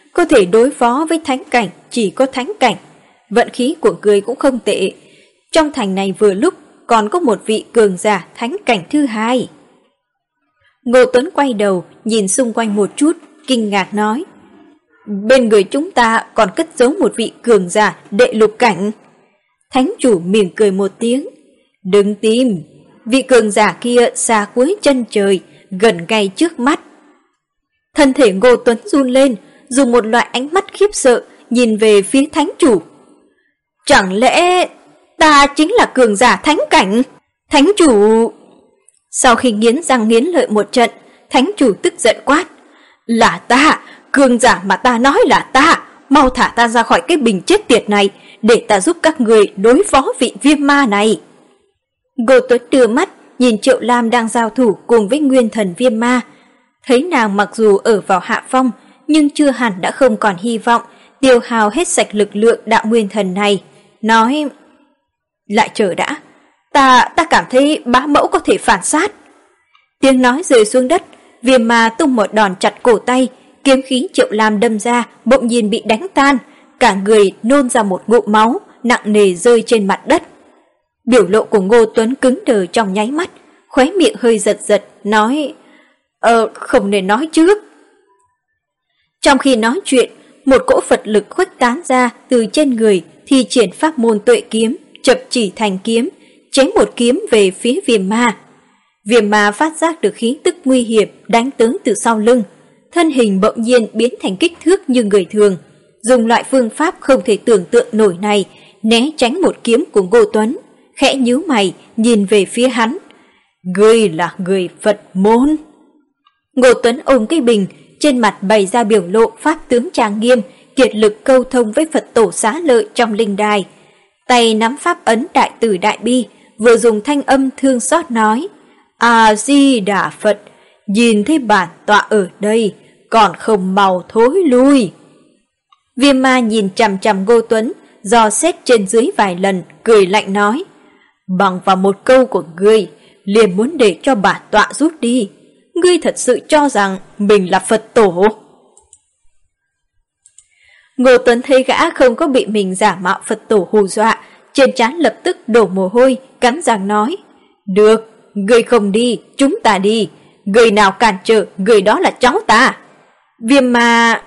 Speaker 1: Có thể đối phó với thánh cảnh chỉ có thánh cảnh. Vận khí của người cũng không tệ. Trong thành này vừa lúc còn có một vị cường giả thánh cảnh thứ hai. Ngô Tuấn quay đầu nhìn xung quanh một chút, kinh ngạc nói: bên người chúng ta còn cất giấu một vị cường giả đệ lục cảnh. Thánh chủ mỉm cười một tiếng: đừng tìm, vị cường giả kia xa cuối chân trời, gần ngay trước mắt. Thân thể Ngô Tuấn run lên, dùng một loại ánh mắt khiếp sợ nhìn về phía thánh chủ. Chẳng lẽ ta chính là cường giả thánh cảnh? Thánh chủ... Sau khi nghiến răng nghiến lợi một trận, thánh chủ tức giận quát: là ta, cường giả mà ta nói là ta, mau thả ta ra khỏi cái bình chết tiệt này, để ta giúp các người đối phó vị viêm ma này. Ngô Tuấn đưa mắt nhìn Triệu Lam đang giao thủ cùng với nguyên thần viêm ma. Thấy nàng mặc dù ở vào hạ phong, nhưng chưa hẳn đã không còn hy vọng tiêu hao hết sạch lực lượng đạo nguyên thần này. Nói: lại chờ đã, ta cảm thấy bá mẫu có thể phản sát. Tiếng nói rơi xuống đất, viêm ma tung một đòn chặt cổ tay, kiếm khí Triệu Lam đâm ra bỗng nhiên bị đánh tan, cả người nôn ra một ngụm máu, nặng nề rơi trên mặt đất. Biểu lộ của Ngô Tuấn cứng đờ trong nháy mắt, khóe miệng hơi giật giật, nói: không nên nói trước. Trong khi nói chuyện, một cỗ Phật lực khuếch tán ra từ trên người, thi triển pháp môn tuệ kiếm, chập chỉ thành kiếm, chém một kiếm về phía viêm ma. Viêm ma phát giác được khí tức nguy hiểm đánh tới từ sau lưng, thân hình bỗng nhiên biến thành kích thước như người thường, dùng loại phương pháp không thể tưởng tượng nổi này né tránh một kiếm của Ngô Tuấn, khẽ nhíu mày nhìn về phía hắn. Ngươi là người Phật môn. Ngô Tuấn ôm cái bình, trên mặt bày ra biểu lộ pháp tướng trang nghiêm, kiệt lực câu thông với Phật tổ Xá Lợi trong linh đài. Tay nắm pháp ấn đại từ đại bi, vừa dùng thanh âm thương xót nói: A-di-đà Phật, nhìn thấy bản tọa ở đây, còn không mau thối lui. Viêm ma nhìn chằm chằm Ngô Tuấn, dò xét trên dưới vài lần, cười lạnh nói: bằng vào một câu của ngươi, liền muốn để cho bản tọa rút đi. Ngươi thật sự cho rằng mình là Phật tổ? Ngô Tuấn thấy gã không có bị mình giả mạo Phật tổ hù dọa, trên trán lập tức đổ mồ hôi, cắn răng nói: được, ngươi không đi, chúng ta đi. Người nào cản trở, người đó là cháu ta. Viêm ma...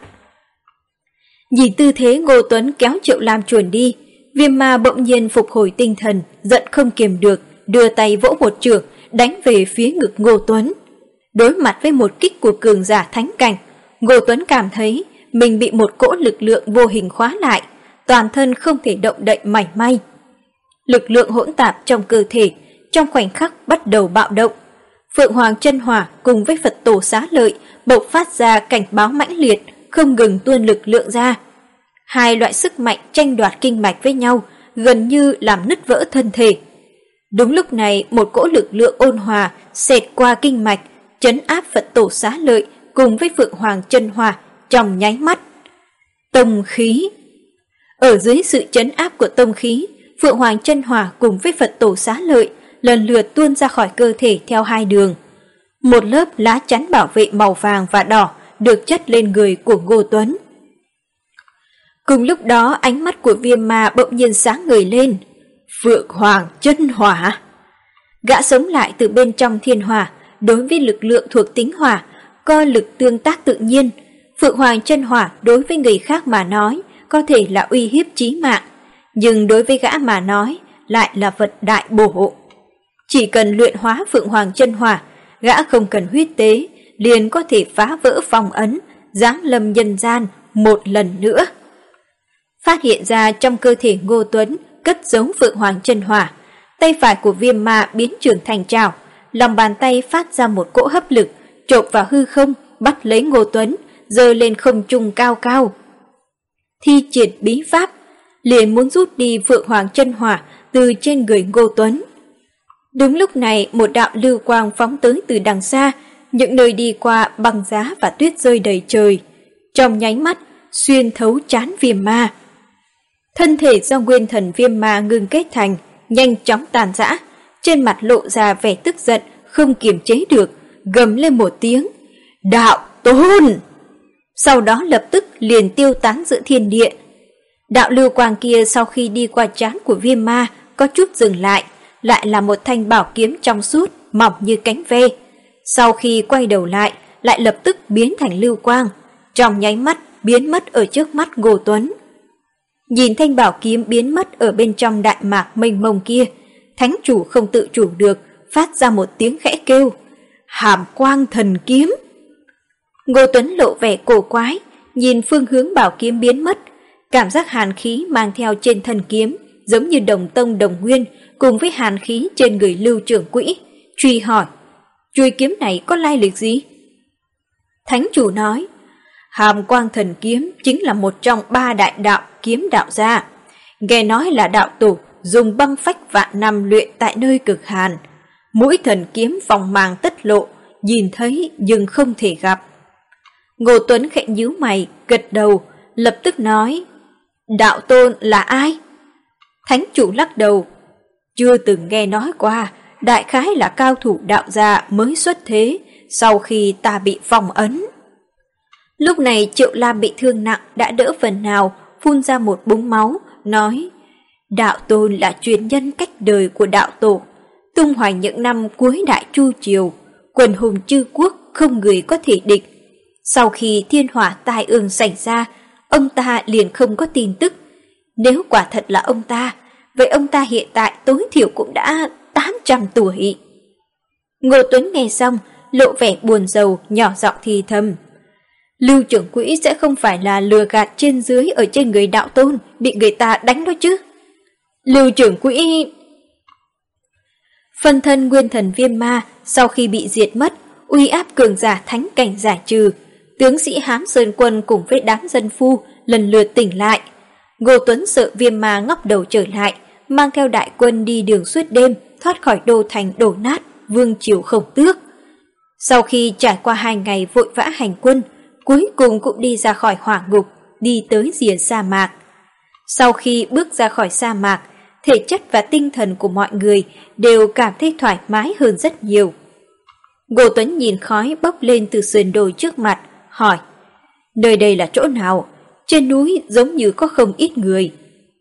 Speaker 1: Nhìn tư thế Ngô Tuấn kéo Triệu Lam chuồn đi, viêm ma bỗng nhiên phục hồi tinh thần, giận không kiềm được, đưa tay vỗ một chưởng đánh về phía ngực Ngô Tuấn. Đối mặt với một kích của cường giả thánh cảnh, Ngô Tuấn cảm thấy mình bị một cỗ lực lượng vô hình khóa lại, toàn thân không thể động đậy mảy may. Lực lượng hỗn tạp trong cơ thể trong khoảnh khắc bắt đầu bạo động. Phượng Hoàng Chân Hỏa cùng với Phật tổ Xá Lợi bộc phát ra cảnh báo mãnh liệt, không ngừng tuôn lực lượng ra. Hai loại sức mạnh tranh đoạt kinh mạch với nhau, gần như làm nứt vỡ thân thể. Đúng lúc này, một cỗ lực lượng ôn hòa xẹt qua kinh mạch, trấn áp Phật tổ Xá Lợi cùng với Phượng Hoàng Chân Hỏa trong nháy mắt. Tông khí. Ở dưới sự trấn áp của tông khí, Phượng Hoàng Chân Hỏa cùng với Phật tổ Xá Lợi lần lượt tuôn ra khỏi cơ thể theo hai đường. Một lớp lá chắn bảo vệ màu vàng và đỏ được chất lên người của Ngô Tuấn. Cùng lúc đó, ánh mắt của viêm ma bỗng nhiên sáng ngời lên. Phượng Hoàng Chân Hỏa. Gã sống lại từ bên trong thiên hỏa, đối với lực lượng thuộc tính hỏa, có lực tương tác tự nhiên. Phượng Hoàng Chân Hỏa đối với người khác mà nói có thể là uy hiếp chí mạng, nhưng đối với gã mà nói lại là vật đại bổ. Chỉ cần luyện hóa Phượng Hoàng Chân Hỏa, gã không cần huyết tế, liền có thể phá vỡ phong ấn, giáng lâm nhân gian một lần nữa. Phát hiện ra trong cơ thể Ngô Tuấn cất giấu Phượng Hoàng Chân Hỏa, tay phải của viêm ma biến trưởng thành trảo, lòng bàn tay phát ra một cỗ hấp lực, chộp vào hư không, bắt lấy Ngô Tuấn, giơ lên không trung cao cao. Thi triển bí pháp, liền muốn rút đi Phượng Hoàng Chân Hỏa từ trên người Ngô Tuấn. Đúng lúc này, một đạo lưu quang phóng tới từ đằng xa, những nơi đi qua băng giá và tuyết rơi đầy trời. Trong nháy mắt, xuyên thấu trán viêm ma. Thân thể do nguyên thần viêm ma ngưng kết thành, nhanh chóng tàn rã, trên mặt lộ ra vẻ tức giận, không kiềm chế được, gầm lên một tiếng: Đạo Tôn! sau đó lập tức liền tiêu tán giữa thiên địa. Đạo lưu quang kia sau khi đi qua trán của Viêm Ma có chút dừng lại, lại là một thanh bảo kiếm trong suốt, mỏng như cánh ve. Sau khi quay đầu lại, lại lập tức biến thành lưu quang, trong nháy mắt biến mất ở trước mắt Ngô Tuấn. Nhìn thanh bảo kiếm biến mất ở bên trong đại mạc mênh mông kia, thánh chủ không tự chủ được, phát ra một tiếng khẽ kêu, Hàm Quang Thần Kiếm. Ngô Tuấn lộ vẻ cổ quái, nhìn phương hướng bảo kiếm biến mất, cảm giác hàn khí mang theo trên thân kiếm, giống như đồng tông đồng nguyên, cùng với hàn khí trên người Lưu Trưởng Quỹ, truy hỏi, chuôi kiếm này có lai lịch gì? Thánh chủ nói, Hàm Quang Thần Kiếm chính là một trong 3 đại đạo kiếm đạo gia. Nghe nói là đạo tổ dùng băng phách vạn năm luyện tại nơi cực hàn. Mũi thần kiếm vòng màng tất lộ, nhìn thấy nhưng không thể gặp. Ngô Tuấn khẽ nhíu mày, gật đầu, lập tức nói, đạo tôn là ai? Thánh chủ lắc đầu, chưa từng nghe nói qua, đại khái là cao thủ đạo gia mới xuất thế, sau khi ta bị phong ấn. Lúc này Triệu Lam bị thương nặng đã đỡ phần nào, phun ra một búng máu, nói, đạo tôn là truyền nhân cách đời của đạo tổ, tung hoành những năm cuối đại chu triều, quần hùng chư quốc không người có thể địch. Sau khi thiên hỏa tai ương xảy ra, ông ta liền không có tin tức. Nếu quả thật là ông ta, vậy ông ta hiện tại tối thiểu cũng đã 800 tuổi. Ngô Tuấn nghe xong, lộ vẻ buồn rầu, nhỏ giọng thì thầm. Lưu Trưởng Quỹ sẽ không phải là lừa gạt trên dưới ở trên người đạo tôn, bị người ta đánh đó chứ? Lưu Trưởng Quỹ... Phân thân nguyên thần Viêm Ma sau khi bị diệt mất, uy áp cường giả thánh cảnh giải trừ, tướng sĩ Hám Sơn Quân cùng với đám dân phu lần lượt tỉnh lại. Ngô Tuấn sợ Viêm Ma ngóc đầu trở lại, mang theo đại quân đi đường suốt đêm, thoát khỏi đô thành đổ nát, vương triều Khổng Tước. Sau khi trải qua 2 ngày vội vã hành quân, cuối cùng cũng đi ra khỏi hỏa ngục, đi tới rìa sa mạc. Sau khi bước ra khỏi sa mạc, thể chất và tinh thần của mọi người đều cảm thấy thoải mái hơn rất nhiều. Ngô Tuấn nhìn khói bốc lên từ sườn đồi trước mặt, hỏi, nơi đây là chỗ nào? Trên núi giống như có không ít người.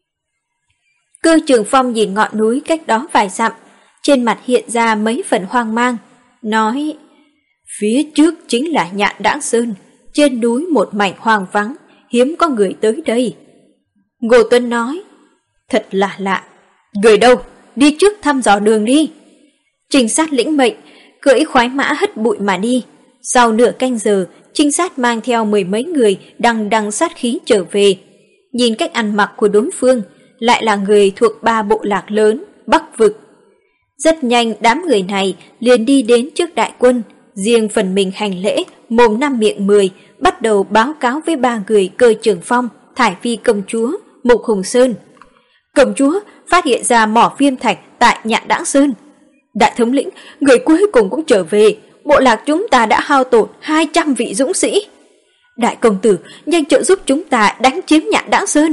Speaker 1: Cơ Trường Phong nhìn ngọn núi cách đó vài dặm, trên mặt hiện ra mấy phần hoang mang, nói, phía trước chính là Nhạn Đãng Sơn, trên núi một mảnh hoang vắng, hiếm có người tới đây. Ngô Tuấn nói, thật là lạ, người đâu, đi trước thăm dò đường đi. Trinh sát lĩnh mệnh, cưỡi khoái mã hất bụi mà đi. Sau nửa canh giờ, trinh sát mang theo 10 mấy người đằng sát khí trở về. Nhìn cách ăn mặc của đối phương, lại là người thuộc 3 bộ lạc lớn, Bắc Vực. Rất nhanh đám người này liền đi đến trước đại quân, riêng phần mình hành lễ, mồm năm miệng 10, bắt đầu báo cáo với 3 người Cơ Trường Phong, Thải Phi công chúa, Mục Hùng Sơn. Công chúa phát hiện ra mỏ viêm thạch tại Nhạn Đãng Sơn. Đại thống lĩnh, người cuối cùng cũng trở về, bộ lạc chúng ta đã hao tổn 200 vị dũng sĩ. Đại công tử, nhanh trợ giúp chúng ta đánh chiếm Nhạn Đãng Sơn.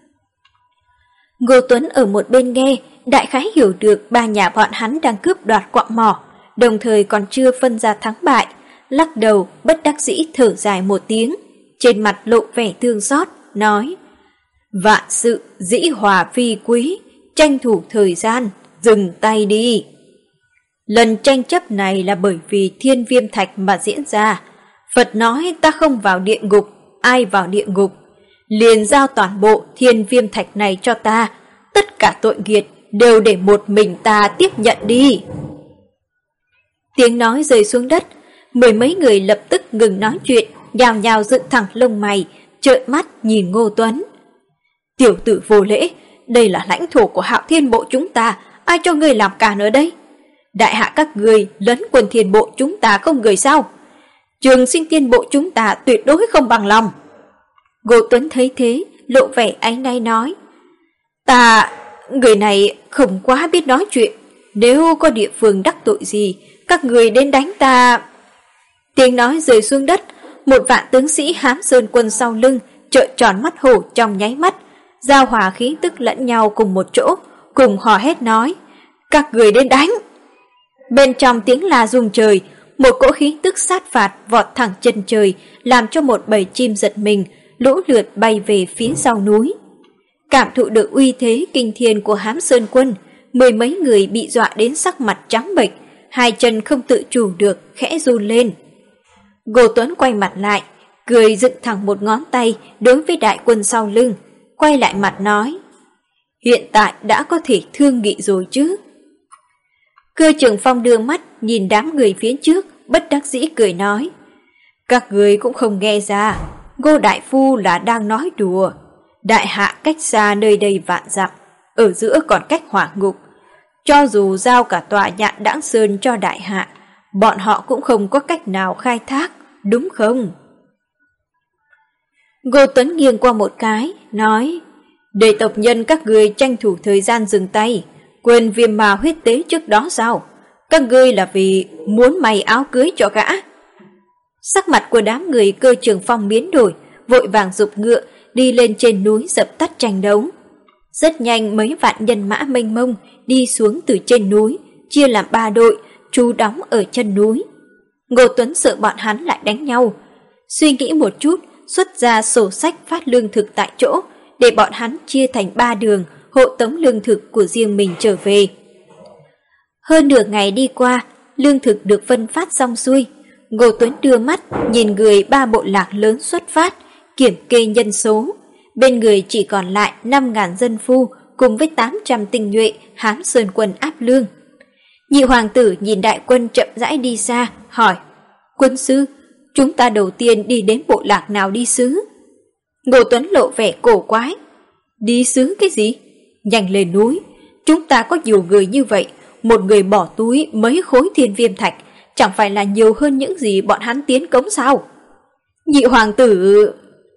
Speaker 1: Ngô Tuấn ở một bên nghe, đại khái hiểu được 3 nhà bọn hắn đang cướp đoạt quặng mỏ, đồng thời còn chưa phân ra thắng bại, lắc đầu bất đắc dĩ thở dài một tiếng, trên mặt lộ vẻ thương xót, nói, vạn sự dĩ hòa phi quý, tranh thủ thời gian, dừng tay đi. Lần tranh chấp này là bởi vì thiên viêm thạch mà diễn ra. Phật nói ta không vào địa ngục, ai vào địa ngục? Liền giao toàn bộ thiên viêm thạch này cho ta, tất cả tội nghiệt đều để một mình ta tiếp nhận đi. Tiếng nói rơi xuống đất, 10 mấy người lập tức ngừng nói chuyện, nhào nhào dựng thẳng lông mày, trợn mắt nhìn Ngô Tuấn. Tiểu tử vô lễ, đây là lãnh thổ của Hạo Thiên Bộ chúng ta, ai cho ngươi làm càn ở đây? Đại hạ các ngươi lấn quân Thiên Bộ chúng ta không người sao? Trường Sinh Tiên Bộ chúng ta tuyệt đối không bằng lòng. Ngô Tuấn thấy thế, lộ vẻ áy náy nói, người này không quá biết nói chuyện, nếu có địa phương đắc tội gì, các người đến đánh ta. Tiếng nói rơi xuống đất, một vạn tướng sĩ Hám Sơn Quân sau lưng trợn tròn mắt hổ trong nháy mắt, giao hòa khí tức lẫn nhau cùng một chỗ, cùng hò hét nói, các người đến đánh. Bên trong tiếng la rung trời, một cỗ khí tức sát phạt vọt thẳng chân trời, làm cho một bầy chim giật mình, lũ lượt bay về phía sau núi. Cảm thụ được uy thế kinh thiên của Hám Sơn Quân, mười mấy người bị dọa đến sắc mặt trắng bệch, hai chân không tự chủ được khẽ run lên. Ngô Tuấn quay mặt lại, cười dựng thẳng một ngón tay đối với đại quân sau lưng, quay lại mặt nói: hiện tại đã có thể thương nghị rồi chứ? Cơ Trường Phong đưa mắt nhìn đám người phía trước, bất đắc dĩ cười nói: các người cũng không nghe ra, Ngô đại phu là đang nói đùa. Đại hạ cách xa nơi đây vạn dặm, ở giữa còn cách hỏa ngục. Cho dù giao cả tòa Nhạn Đãng Sơn cho đại hạ, bọn họ cũng không có cách nào khai thác, đúng không? Ngô Tuấn nghiêng qua một cái, nói: để tộc nhân các người tranh thủ thời gian dừng tay, quên Viêm Ma huyết tế trước đó sao? Các ngươi là vì muốn may áo cưới cho gã. Sắc mặt của đám người Cơ Trường Phong biến đổi, vội vàng giục ngựa đi lên trên núi dập tắt tranh đấu. Rất nhanh mấy vạn nhân mã mênh mông đi xuống từ trên núi, chia làm 3 đội, trú đóng ở chân núi. Ngô Tuấn sợ bọn hắn lại đánh nhau, suy nghĩ một chút, xuất ra sổ sách phát lương thực tại chỗ, để bọn hắn chia thành 3 đường hộ tống lương thực của riêng mình trở về. Hơn nửa ngày đi qua, lương thực được phân phát xong xuôi. Ngô Tuấn đưa mắt nhìn người 3 bộ lạc lớn xuất phát, kiểm kê nhân số. Bên người chỉ còn lại 5.000 dân phu cùng với 800 tinh nhuệ Hám Sơn Quân áp lương. Nhị hoàng tử nhìn đại quân chậm rãi đi xa, hỏi: quân sư, chúng ta đầu tiên đi đến bộ lạc nào đi xứ? Ngô Tuấn lộ vẻ cổ quái: đi xứ cái gì? Nhanh lên núi, chúng ta có nhiều người như vậy, một người bỏ túi mấy khối thiên viêm thạch, chẳng phải là nhiều hơn những gì bọn hắn tiến cống sao? Nhị hoàng tử...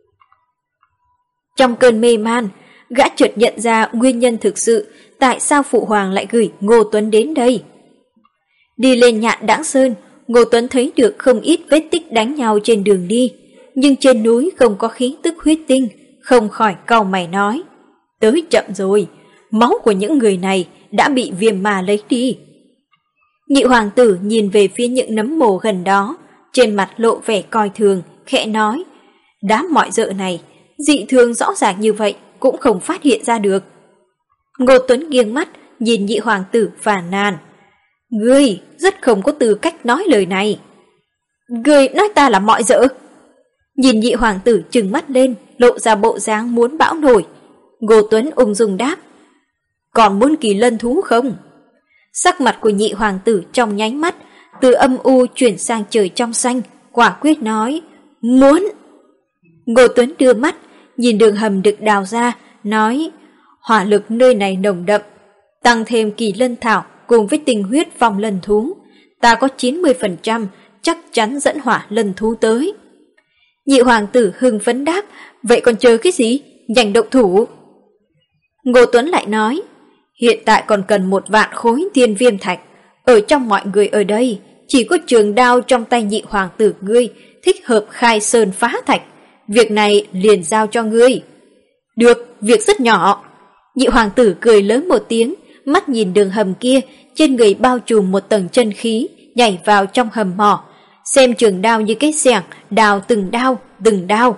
Speaker 1: Trong cơn mê man, gã chợt nhận ra nguyên nhân thực sự tại sao phụ hoàng lại gửi Ngô Tuấn đến đây. Đi lên Nhạn Đãng Sơn, Ngô Tuấn thấy được không ít vết tích đánh nhau trên đường đi, nhưng trên núi không có khí tức huyết tinh, không khỏi cau mày nói: tới chậm rồi, máu của những người này đã bị Viêm Ma lấy đi. Nhị hoàng tử nhìn về phía những nấm mồ gần đó, trên mặt lộ vẻ coi thường, khẽ nói: đám mọi dợ này, dị thường rõ ràng như vậy cũng không phát hiện ra được. Ngô Tuấn nghiêng mắt nhìn nhị hoàng tử phàn nàn: ngươi rất không có tư cách nói lời này. Ngươi nói ta là mọi dợ? Nhìn nhị hoàng tử trừng mắt lên, lộ ra bộ dáng muốn bão nổi. Ngô Tuấn ung dung đáp: còn muốn kỳ lân thú không? Sắc mặt của nhị hoàng tử trong nháy mắt từ âm u chuyển sang trời trong xanh, quả quyết nói: muốn. Ngô Tuấn đưa mắt nhìn đường hầm được đào ra, nói: hỏa lực nơi này nồng đậm, tăng thêm kỳ lân thảo cùng với tinh huyết phong lân thú, ta có 90% chắc chắn dẫn hỏa lân thú tới. Nhị hoàng tử hưng phấn đáp: vậy còn chờ cái gì, nhanh động thủ. Ngô Tuấn lại nói: hiện tại còn cần 1 vạn khối thiên viêm thạch, ở trong mọi người ở đây chỉ có trường đao trong tay nhị hoàng tử ngươi thích hợp khai sơn phá thạch, việc này liền giao cho ngươi. Được, việc rất nhỏ. Nhị hoàng tử cười lớn một tiếng, mắt nhìn đường hầm kia, trên người bao trùm một tầng chân khí, nhảy vào trong hầm mỏ, xem trường đao như cái xẻng đào từng đao, từng đao.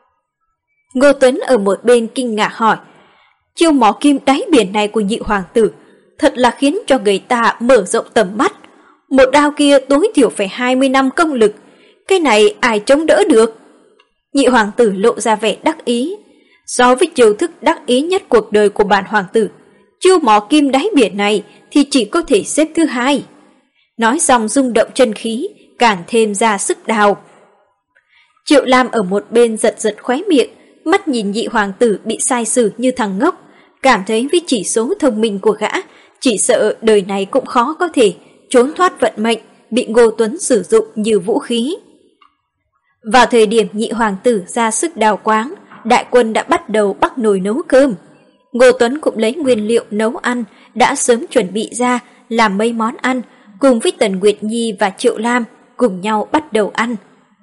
Speaker 1: Ngô Tuấn ở một bên kinh ngạc hỏi: chiêu mỏ kim đáy biển này của nhị hoàng tử thật là khiến cho người ta mở rộng tầm mắt. Một đao kia tối thiểu phải 20 năm công lực, cái này ai chống đỡ được? Nhị hoàng tử lộ ra vẻ đắc ý. So với chiêu thức đắc ý nhất cuộc đời của bản hoàng tử, chiêu mỏ kim đáy biển này thì chỉ có thể xếp thứ 2. Nói xong rung động chân khí, càng thêm ra sức đào. Triệu Lam ở một bên giật giật khóe miệng, mắt nhìn nhị hoàng tử bị sai xử như thằng ngốc, cảm thấy với chỉ số thông minh của gã, chỉ sợ đời này cũng khó có thể trốn thoát vận mệnh, bị Ngô Tuấn sử dụng như vũ khí. Vào thời điểm nhị hoàng tử ra sức đào quáng, đại quân đã bắt đầu bắt nồi nấu cơm. Ngô Tuấn cũng lấy nguyên liệu nấu ăn đã sớm chuẩn bị ra, làm mấy món ăn, cùng với Tần Nguyệt Nhi và Triệu Lam cùng nhau bắt đầu ăn.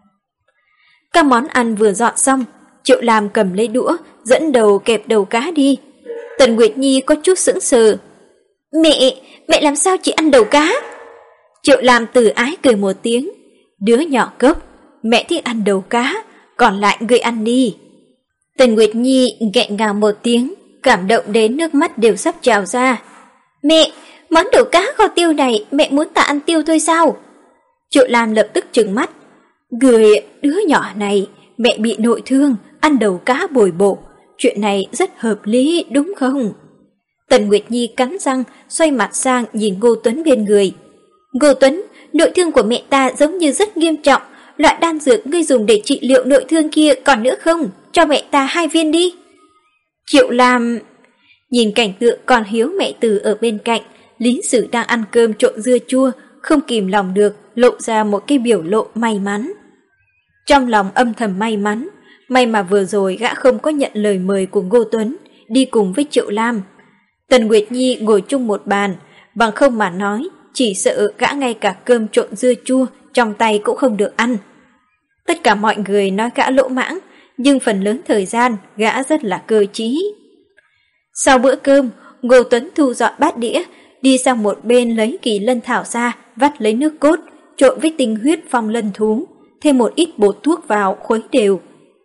Speaker 1: Các món ăn vừa dọn xong, Triệu Lam cầm lấy đũa, dẫn đầu kẹp đầu cá đi. Tần Nguyệt Nhi có chút sững sờ. Mẹ làm sao chỉ ăn đầu cá? Triệu Lam từ ái cười một tiếng. Đứa nhỏ cốc, mẹ thích ăn đầu cá, còn lại ngươi ăn đi. Tần Nguyệt Nhi nghẹn ngào một tiếng, cảm động đến nước mắt đều sắp trào ra. Mẹ, món đầu cá kho tiêu này mẹ muốn ta ăn tiêu thôi sao? Triệu Lam lập tức trừng mắt. Người, đứa nhỏ này, mẹ bị nội thương, ăn đầu cá bồi bổ. Chuyện này rất hợp lý đúng không? Tần Nguyệt Nhi cắn răng, xoay mặt sang nhìn Ngô Tuấn bên người. Ngô Tuấn, nội thương của mẹ ta giống như rất nghiêm trọng. Loại đan dược ngươi dùng để trị liệu nội thương kia còn nữa không? Cho mẹ ta 2 viên đi. Triệu Lam... Nhìn cảnh tượng còn hiếu mẹ Từ ở bên cạnh, Lý Sử đang ăn cơm trộn dưa chua, không kìm lòng được, lộ ra một cái biểu lộ may mắn. Trong lòng âm thầm may mắn, may mà vừa rồi gã không có nhận lời mời của Ngô Tuấn, đi cùng với Triệu Lam. Tần Nguyệt Nhi ngồi chung một bàn, bằng không mà nói, chỉ sợ gã ngay cả cơm trộn dưa chua trong tay cũng không được ăn. Tất cả mọi người nói gã lỗ mãng, nhưng phần lớn thời gian gã rất là cơ trí. Sau bữa cơm, Ngô Tuấn thu dọn bát đĩa, đi sang một bên lấy kỳ lân thảo ra, vắt lấy nước cốt, trộn với tinh huyết phong lân thú, thêm một ít bột thuốc vào khuấy đều.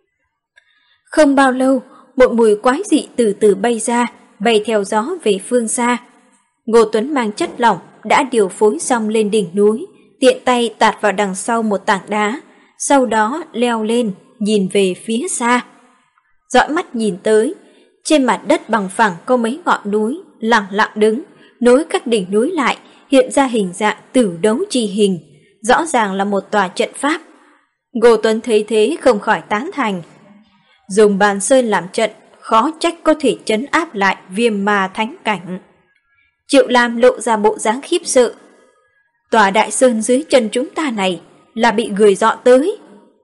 Speaker 1: Không bao lâu, một mùi quái dị từ từ bay ra, bay theo gió về phương xa. Ngô Tuấn mang chất lỏng đã điều phối xong lên đỉnh núi, tiện tay tạt vào đằng sau một tảng đá, sau đó leo lên, nhìn về phía xa. Dõi mắt nhìn tới, trên mặt đất bằng phẳng có mấy ngọn núi lặng lặng đứng, nối các đỉnh núi lại, hiện ra hình dạng tử đấu chi hình, rõ ràng là một tòa trận pháp. Ngô Tuấn thấy thế không khỏi tán thành. Dùng bàn sơn làm trận, khó trách có thể trấn áp lại Viêm Ma thánh cảnh. Triệu Lam lộ ra bộ dáng khiếp sợ. Tòa đại sơn dưới chân chúng ta này là bị người dọn tới.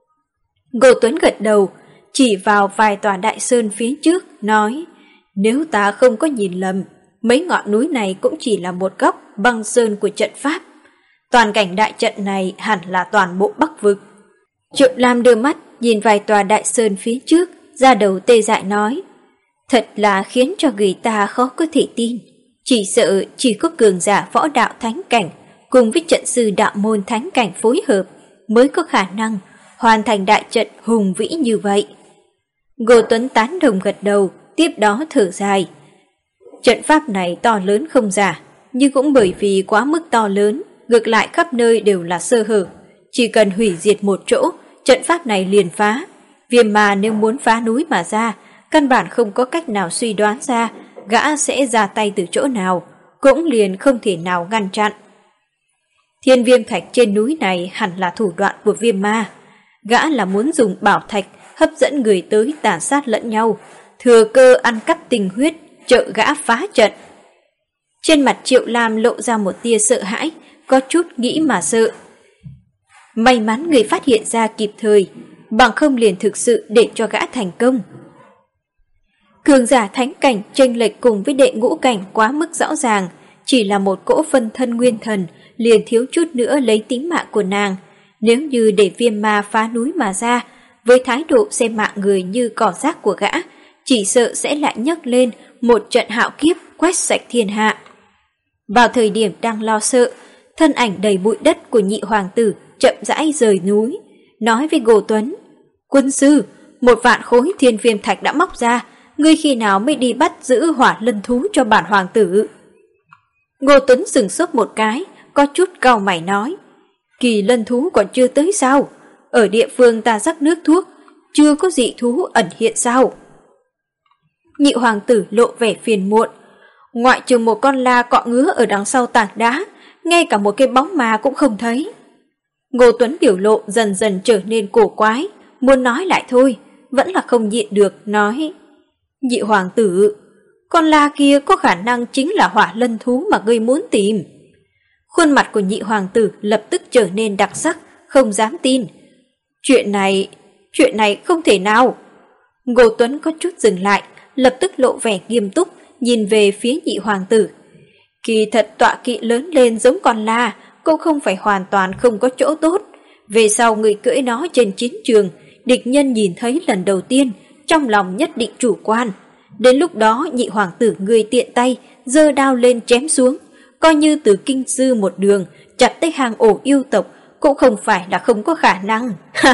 Speaker 1: Ngô Tuấn gật đầu, chỉ vào vài tòa đại sơn phía trước, nói, nếu ta không có nhìn lầm, mấy ngọn núi này cũng chỉ là một góc băng sơn của trận pháp. Toàn cảnh đại trận này hẳn là toàn bộ Bắc vực. Triệu Lam đưa mắt nhìn vài tòa đại sơn phía trước, ra đầu tê dại nói, thật là khiến cho người ta khó có thể tin. Chỉ sợ chỉ có cường giả võ đạo thánh cảnh cùng với trận sư đạo môn thánh cảnh phối hợp mới có khả năng hoàn thành đại trận hùng vĩ như vậy. Ngô Tuấn tán đồng gật đầu, tiếp đó thở dài. Trận pháp này to lớn không giả, nhưng cũng bởi vì quá mức to lớn, ngược lại khắp nơi đều là sơ hở. Chỉ cần hủy diệt một chỗ, trận pháp này liền phá. Viêm Ma nếu muốn phá núi mà ra, căn bản không có cách nào suy đoán ra gã sẽ ra tay từ chỗ nào, cũng liền không thể nào ngăn chặn. Thiên viêm thạch trên núi này hẳn là thủ đoạn của Viêm Ma. Gã là muốn dùng bảo thạch hấp dẫn người tới tàn sát lẫn nhau, thừa cơ ăn cắp tình huyết, trợ gã phá trận. Trên mặt Triệu Lam lộ ra một tia sợ hãi, có chút nghĩ mà sợ. May mắn người phát hiện ra kịp thời, bằng không liền thực sự để cho gã thành công. Cường giả thánh cảnh chênh lệch cùng với đệ ngũ cảnh quá mức rõ ràng, chỉ là một cỗ phân thân nguyên thần liền thiếu chút nữa lấy tính mạng của nàng. Nếu như để Viêm Ma phá núi mà ra, với thái độ xem mạng người như cỏ rác của gã, chỉ sợ sẽ lại nhấc lên một trận hạo kiếp quét sạch thiên hạ. Vào thời điểm đang lo sợ, thân ảnh đầy bụi đất của nhị hoàng tử chậm rãi rời núi, nói với Ngô Tuấn, quân sư, 1 vạn khối thiên viêm thạch đã móc ra, ngươi khi nào mới đi bắt giữ hỏa lân thú cho bản hoàng tử? Ngô Tuấn sừng sốt một cái, có chút cau mày nói, kỳ lân thú còn chưa tới sao? Ở địa phương ta rắc nước thuốc, chưa có dị thú ẩn hiện sao? Nhị hoàng tử lộ vẻ phiền muộn, ngoại trừ một con la cọ ngứa ở đằng sau tảng đá, ngay cả một cái bóng ma cũng không thấy. Ngô Tuấn biểu lộ dần dần trở nên cổ quái, muốn nói lại thôi, vẫn là không nhịn được, nói, nhị hoàng tử, con la kia có khả năng chính là hỏa lân thú mà ngươi muốn tìm. Khuôn mặt của nhị hoàng tử lập tức trở nên đặc sắc, không dám tin. Chuyện này không thể nào. Ngô Tuấn có chút dừng lại, lập tức lộ vẻ nghiêm túc, nhìn về phía nhị hoàng tử. Kỳ thật tọa kỵ lớn lên giống con la, cũng không phải hoàn toàn không có chỗ tốt. Về sau người cưỡi nó trên chiến trường, địch nhân nhìn thấy lần đầu tiên, trong lòng nhất định chủ quan. Đến lúc đó nhị hoàng tử người tiện tay, giơ đao lên chém xuống, coi như từ kinh sư một đường chặt tới hang ổ yêu tộc cũng không phải là không có khả năng.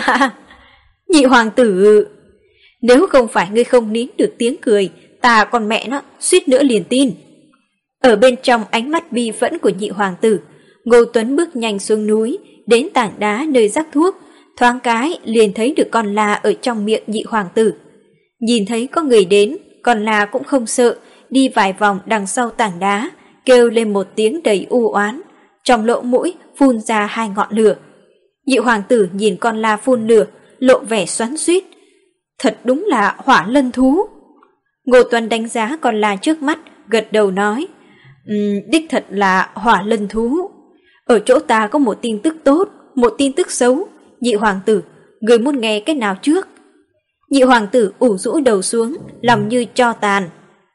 Speaker 1: Nhị hoàng tử, nếu không phải ngươi không nín được tiếng cười, ta con mẹ nó suýt nữa liền tin. Ở bên trong ánh mắt bi phẫn của nhị hoàng tử, Ngô Tuấn bước nhanh xuống núi, đến tảng đá nơi rắc thuốc, thoáng cái liền thấy được con la ở trong miệng nhị hoàng tử. Nhìn thấy có người đến, con la cũng không sợ, đi vài vòng đằng sau tảng đá, kêu lên một tiếng đầy u oán, trong lỗ mũi phun ra 2 ngọn lửa. Nhị hoàng tử nhìn con la phun lửa, lộ vẻ xoắn xuýt. Thật đúng là hỏa lân thú. Ngô Tuấn đánh giá con la trước mắt, gật đầu nói, đích thật là hỏa lân thú. Ở chỗ ta có một tin tức tốt, một tin tức xấu. Nhị hoàng tử, người muốn nghe cái nào trước? Nhị hoàng tử ủ rũ đầu xuống, lòng như tro tàn.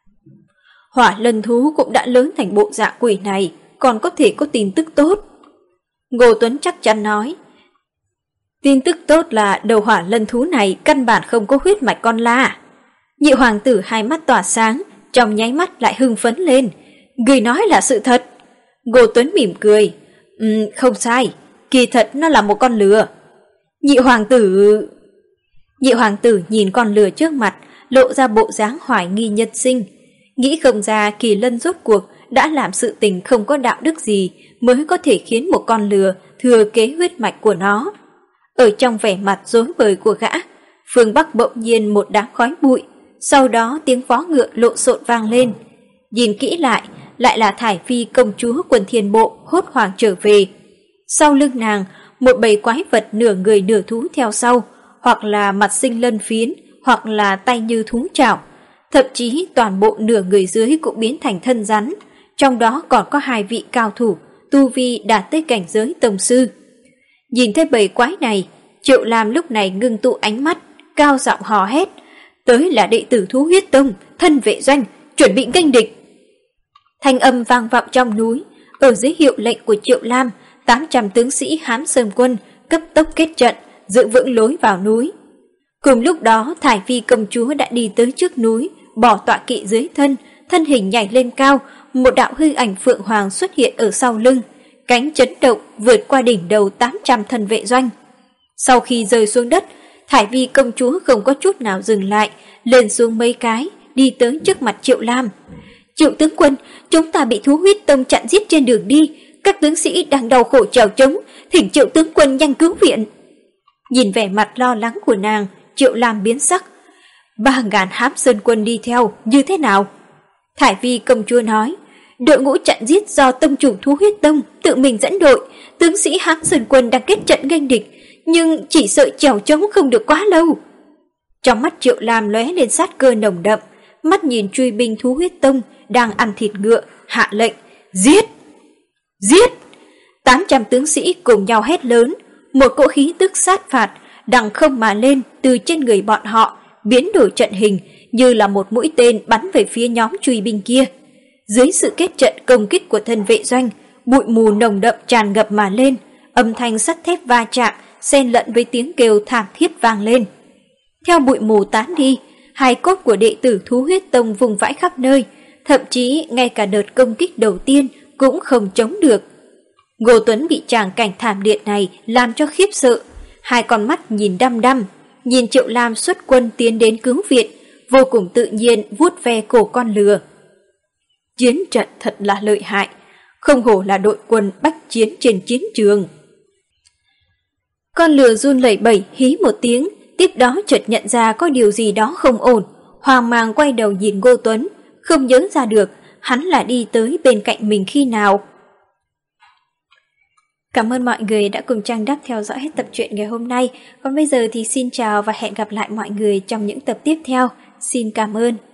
Speaker 1: Hỏa lân thú cũng đã lớn thành bộ dạng quỷ này, còn có thể có tin tức tốt. Ngô Tuấn chắc chắn nói, tin tức tốt là đầu hỏa lân thú này căn bản không có huyết mạch con la. Nhị hoàng tử hai mắt tỏa sáng, trong nháy mắt lại hưng phấn lên. Người nói là sự thật. Ngô Tuấn mỉm cười, không sai, kỳ thật nó là một con lừa. Nhị hoàng tử nhìn con lừa trước mặt, lộ ra bộ dáng hoài nghi nhân sinh. Nghĩ không ra Kỳ Lân rốt cuộc đã làm sự tình không có đạo đức gì mới có thể khiến một con lừa thừa kế huyết mạch của nó. Ở trong vẻ mặt rối bời của gã, phương Bắc bỗng nhiên một đám khói bụi, sau đó tiếng vó ngựa lộn xộn vang lên. Nhìn kỹ lại là Thải Phi công chúa Quần Thiên Bộ hốt hoảng trở về. Sau lưng nàng, một bầy quái vật nửa người nửa thú theo sau, hoặc là mặt sinh lân phiến, hoặc là tay như thú chảo. Thậm chí toàn bộ nửa người dưới cũng biến thành thân rắn, trong đó còn có 2 vị cao thủ, tu vi đạt tới cảnh giới tông sư. Nhìn thấy bầy quái này, Triệu Lam lúc này ngưng tụ ánh mắt, cao giọng hò hét, tới là đệ tử Thú Huyết Tông, thân vệ doanh, chuẩn bị nghênh địch. Thanh âm vang vọng trong núi, ở dưới hiệu lệnh của Triệu Lam, 800 tướng sĩ Hám Sơn quân cấp tốc kết trận, giữ vững lối vào núi. Cùng lúc đó, Thải Phi công chúa đã đi tới trước núi, bỏ tọa kỵ dưới thân hình nhảy lên cao, một đạo hư ảnh phượng hoàng xuất hiện ở sau lưng, cánh chấn động vượt qua đỉnh đầu 800 thân vệ doanh. Sau khi rơi xuống đất, Thải Phi công chúa không có chút nào dừng lại, lên xuống mấy cái, đi tới trước mặt Triệu Lam. Triệu tướng quân, chúng ta bị Thú Huyết Tông chặn giết trên đường đi, các tướng sĩ đang đau khổ trèo trống, thỉnh Triệu tướng quân nhanh cứu viện. Nhìn vẻ mặt lo lắng của nàng, Triệu Lam biến sắc. 3.000 Hám Sơn quân đi theo, như thế nào? Thải Phi công chúa nói, đội ngũ chặn giết do tông chủ Thú Huyết Tông tự mình dẫn đội, tướng sĩ Hám Sơn quân đang kết trận nghênh địch, nhưng chỉ sợ trèo trống không được quá lâu. Trong mắt Triệu Lam lóe lên sát cơ nồng đậm, mắt nhìn truy binh Thú Huyết Tông đang ăn thịt ngựa, hạ lệnh, giết! Giết! 800 tướng sĩ cùng nhau hét lớn, một cỗ khí tức sát phạt đằng không mà lên từ trên người bọn họ, biến đổi trận hình như là một mũi tên bắn về phía nhóm truy binh kia. Dưới sự kết trận công kích của thân vệ doanh, bụi mù nồng đậm tràn ngập mà lên, âm thanh sắt thép va chạm xen lẫn với tiếng kêu thảm thiết vang lên. Theo bụi mù tán đi, hài cốt của đệ tử Thú Huyết Tông vùng vãi khắp nơi, thậm chí ngay cả đợt công kích đầu tiên cũng không chống được. Ngô Tuấn bị tràng cảnh thảm liệt này làm cho khiếp sợ, 2 con mắt nhìn đăm đăm, nhìn Triệu Lam xuất quân tiến đến cứu viện, vô cùng tự nhiên vuốt ve cổ con lừa. Chiến trận thật là lợi hại, không hổ là đội quân bách chiến trên chiến trường. Con lừa run lẩy bẩy hí một tiếng, tiếp đó chợt nhận ra có điều gì đó không ổn, hoang mang quay đầu nhìn Ngô Tuấn, không nhớ ra được hắn là đi tới bên cạnh mình khi nào. Cảm ơn mọi người đã cùng Trang Đắc theo dõi hết tập truyện ngày hôm nay. Còn bây giờ thì xin chào và hẹn gặp lại mọi người trong những tập tiếp theo. Xin cảm ơn.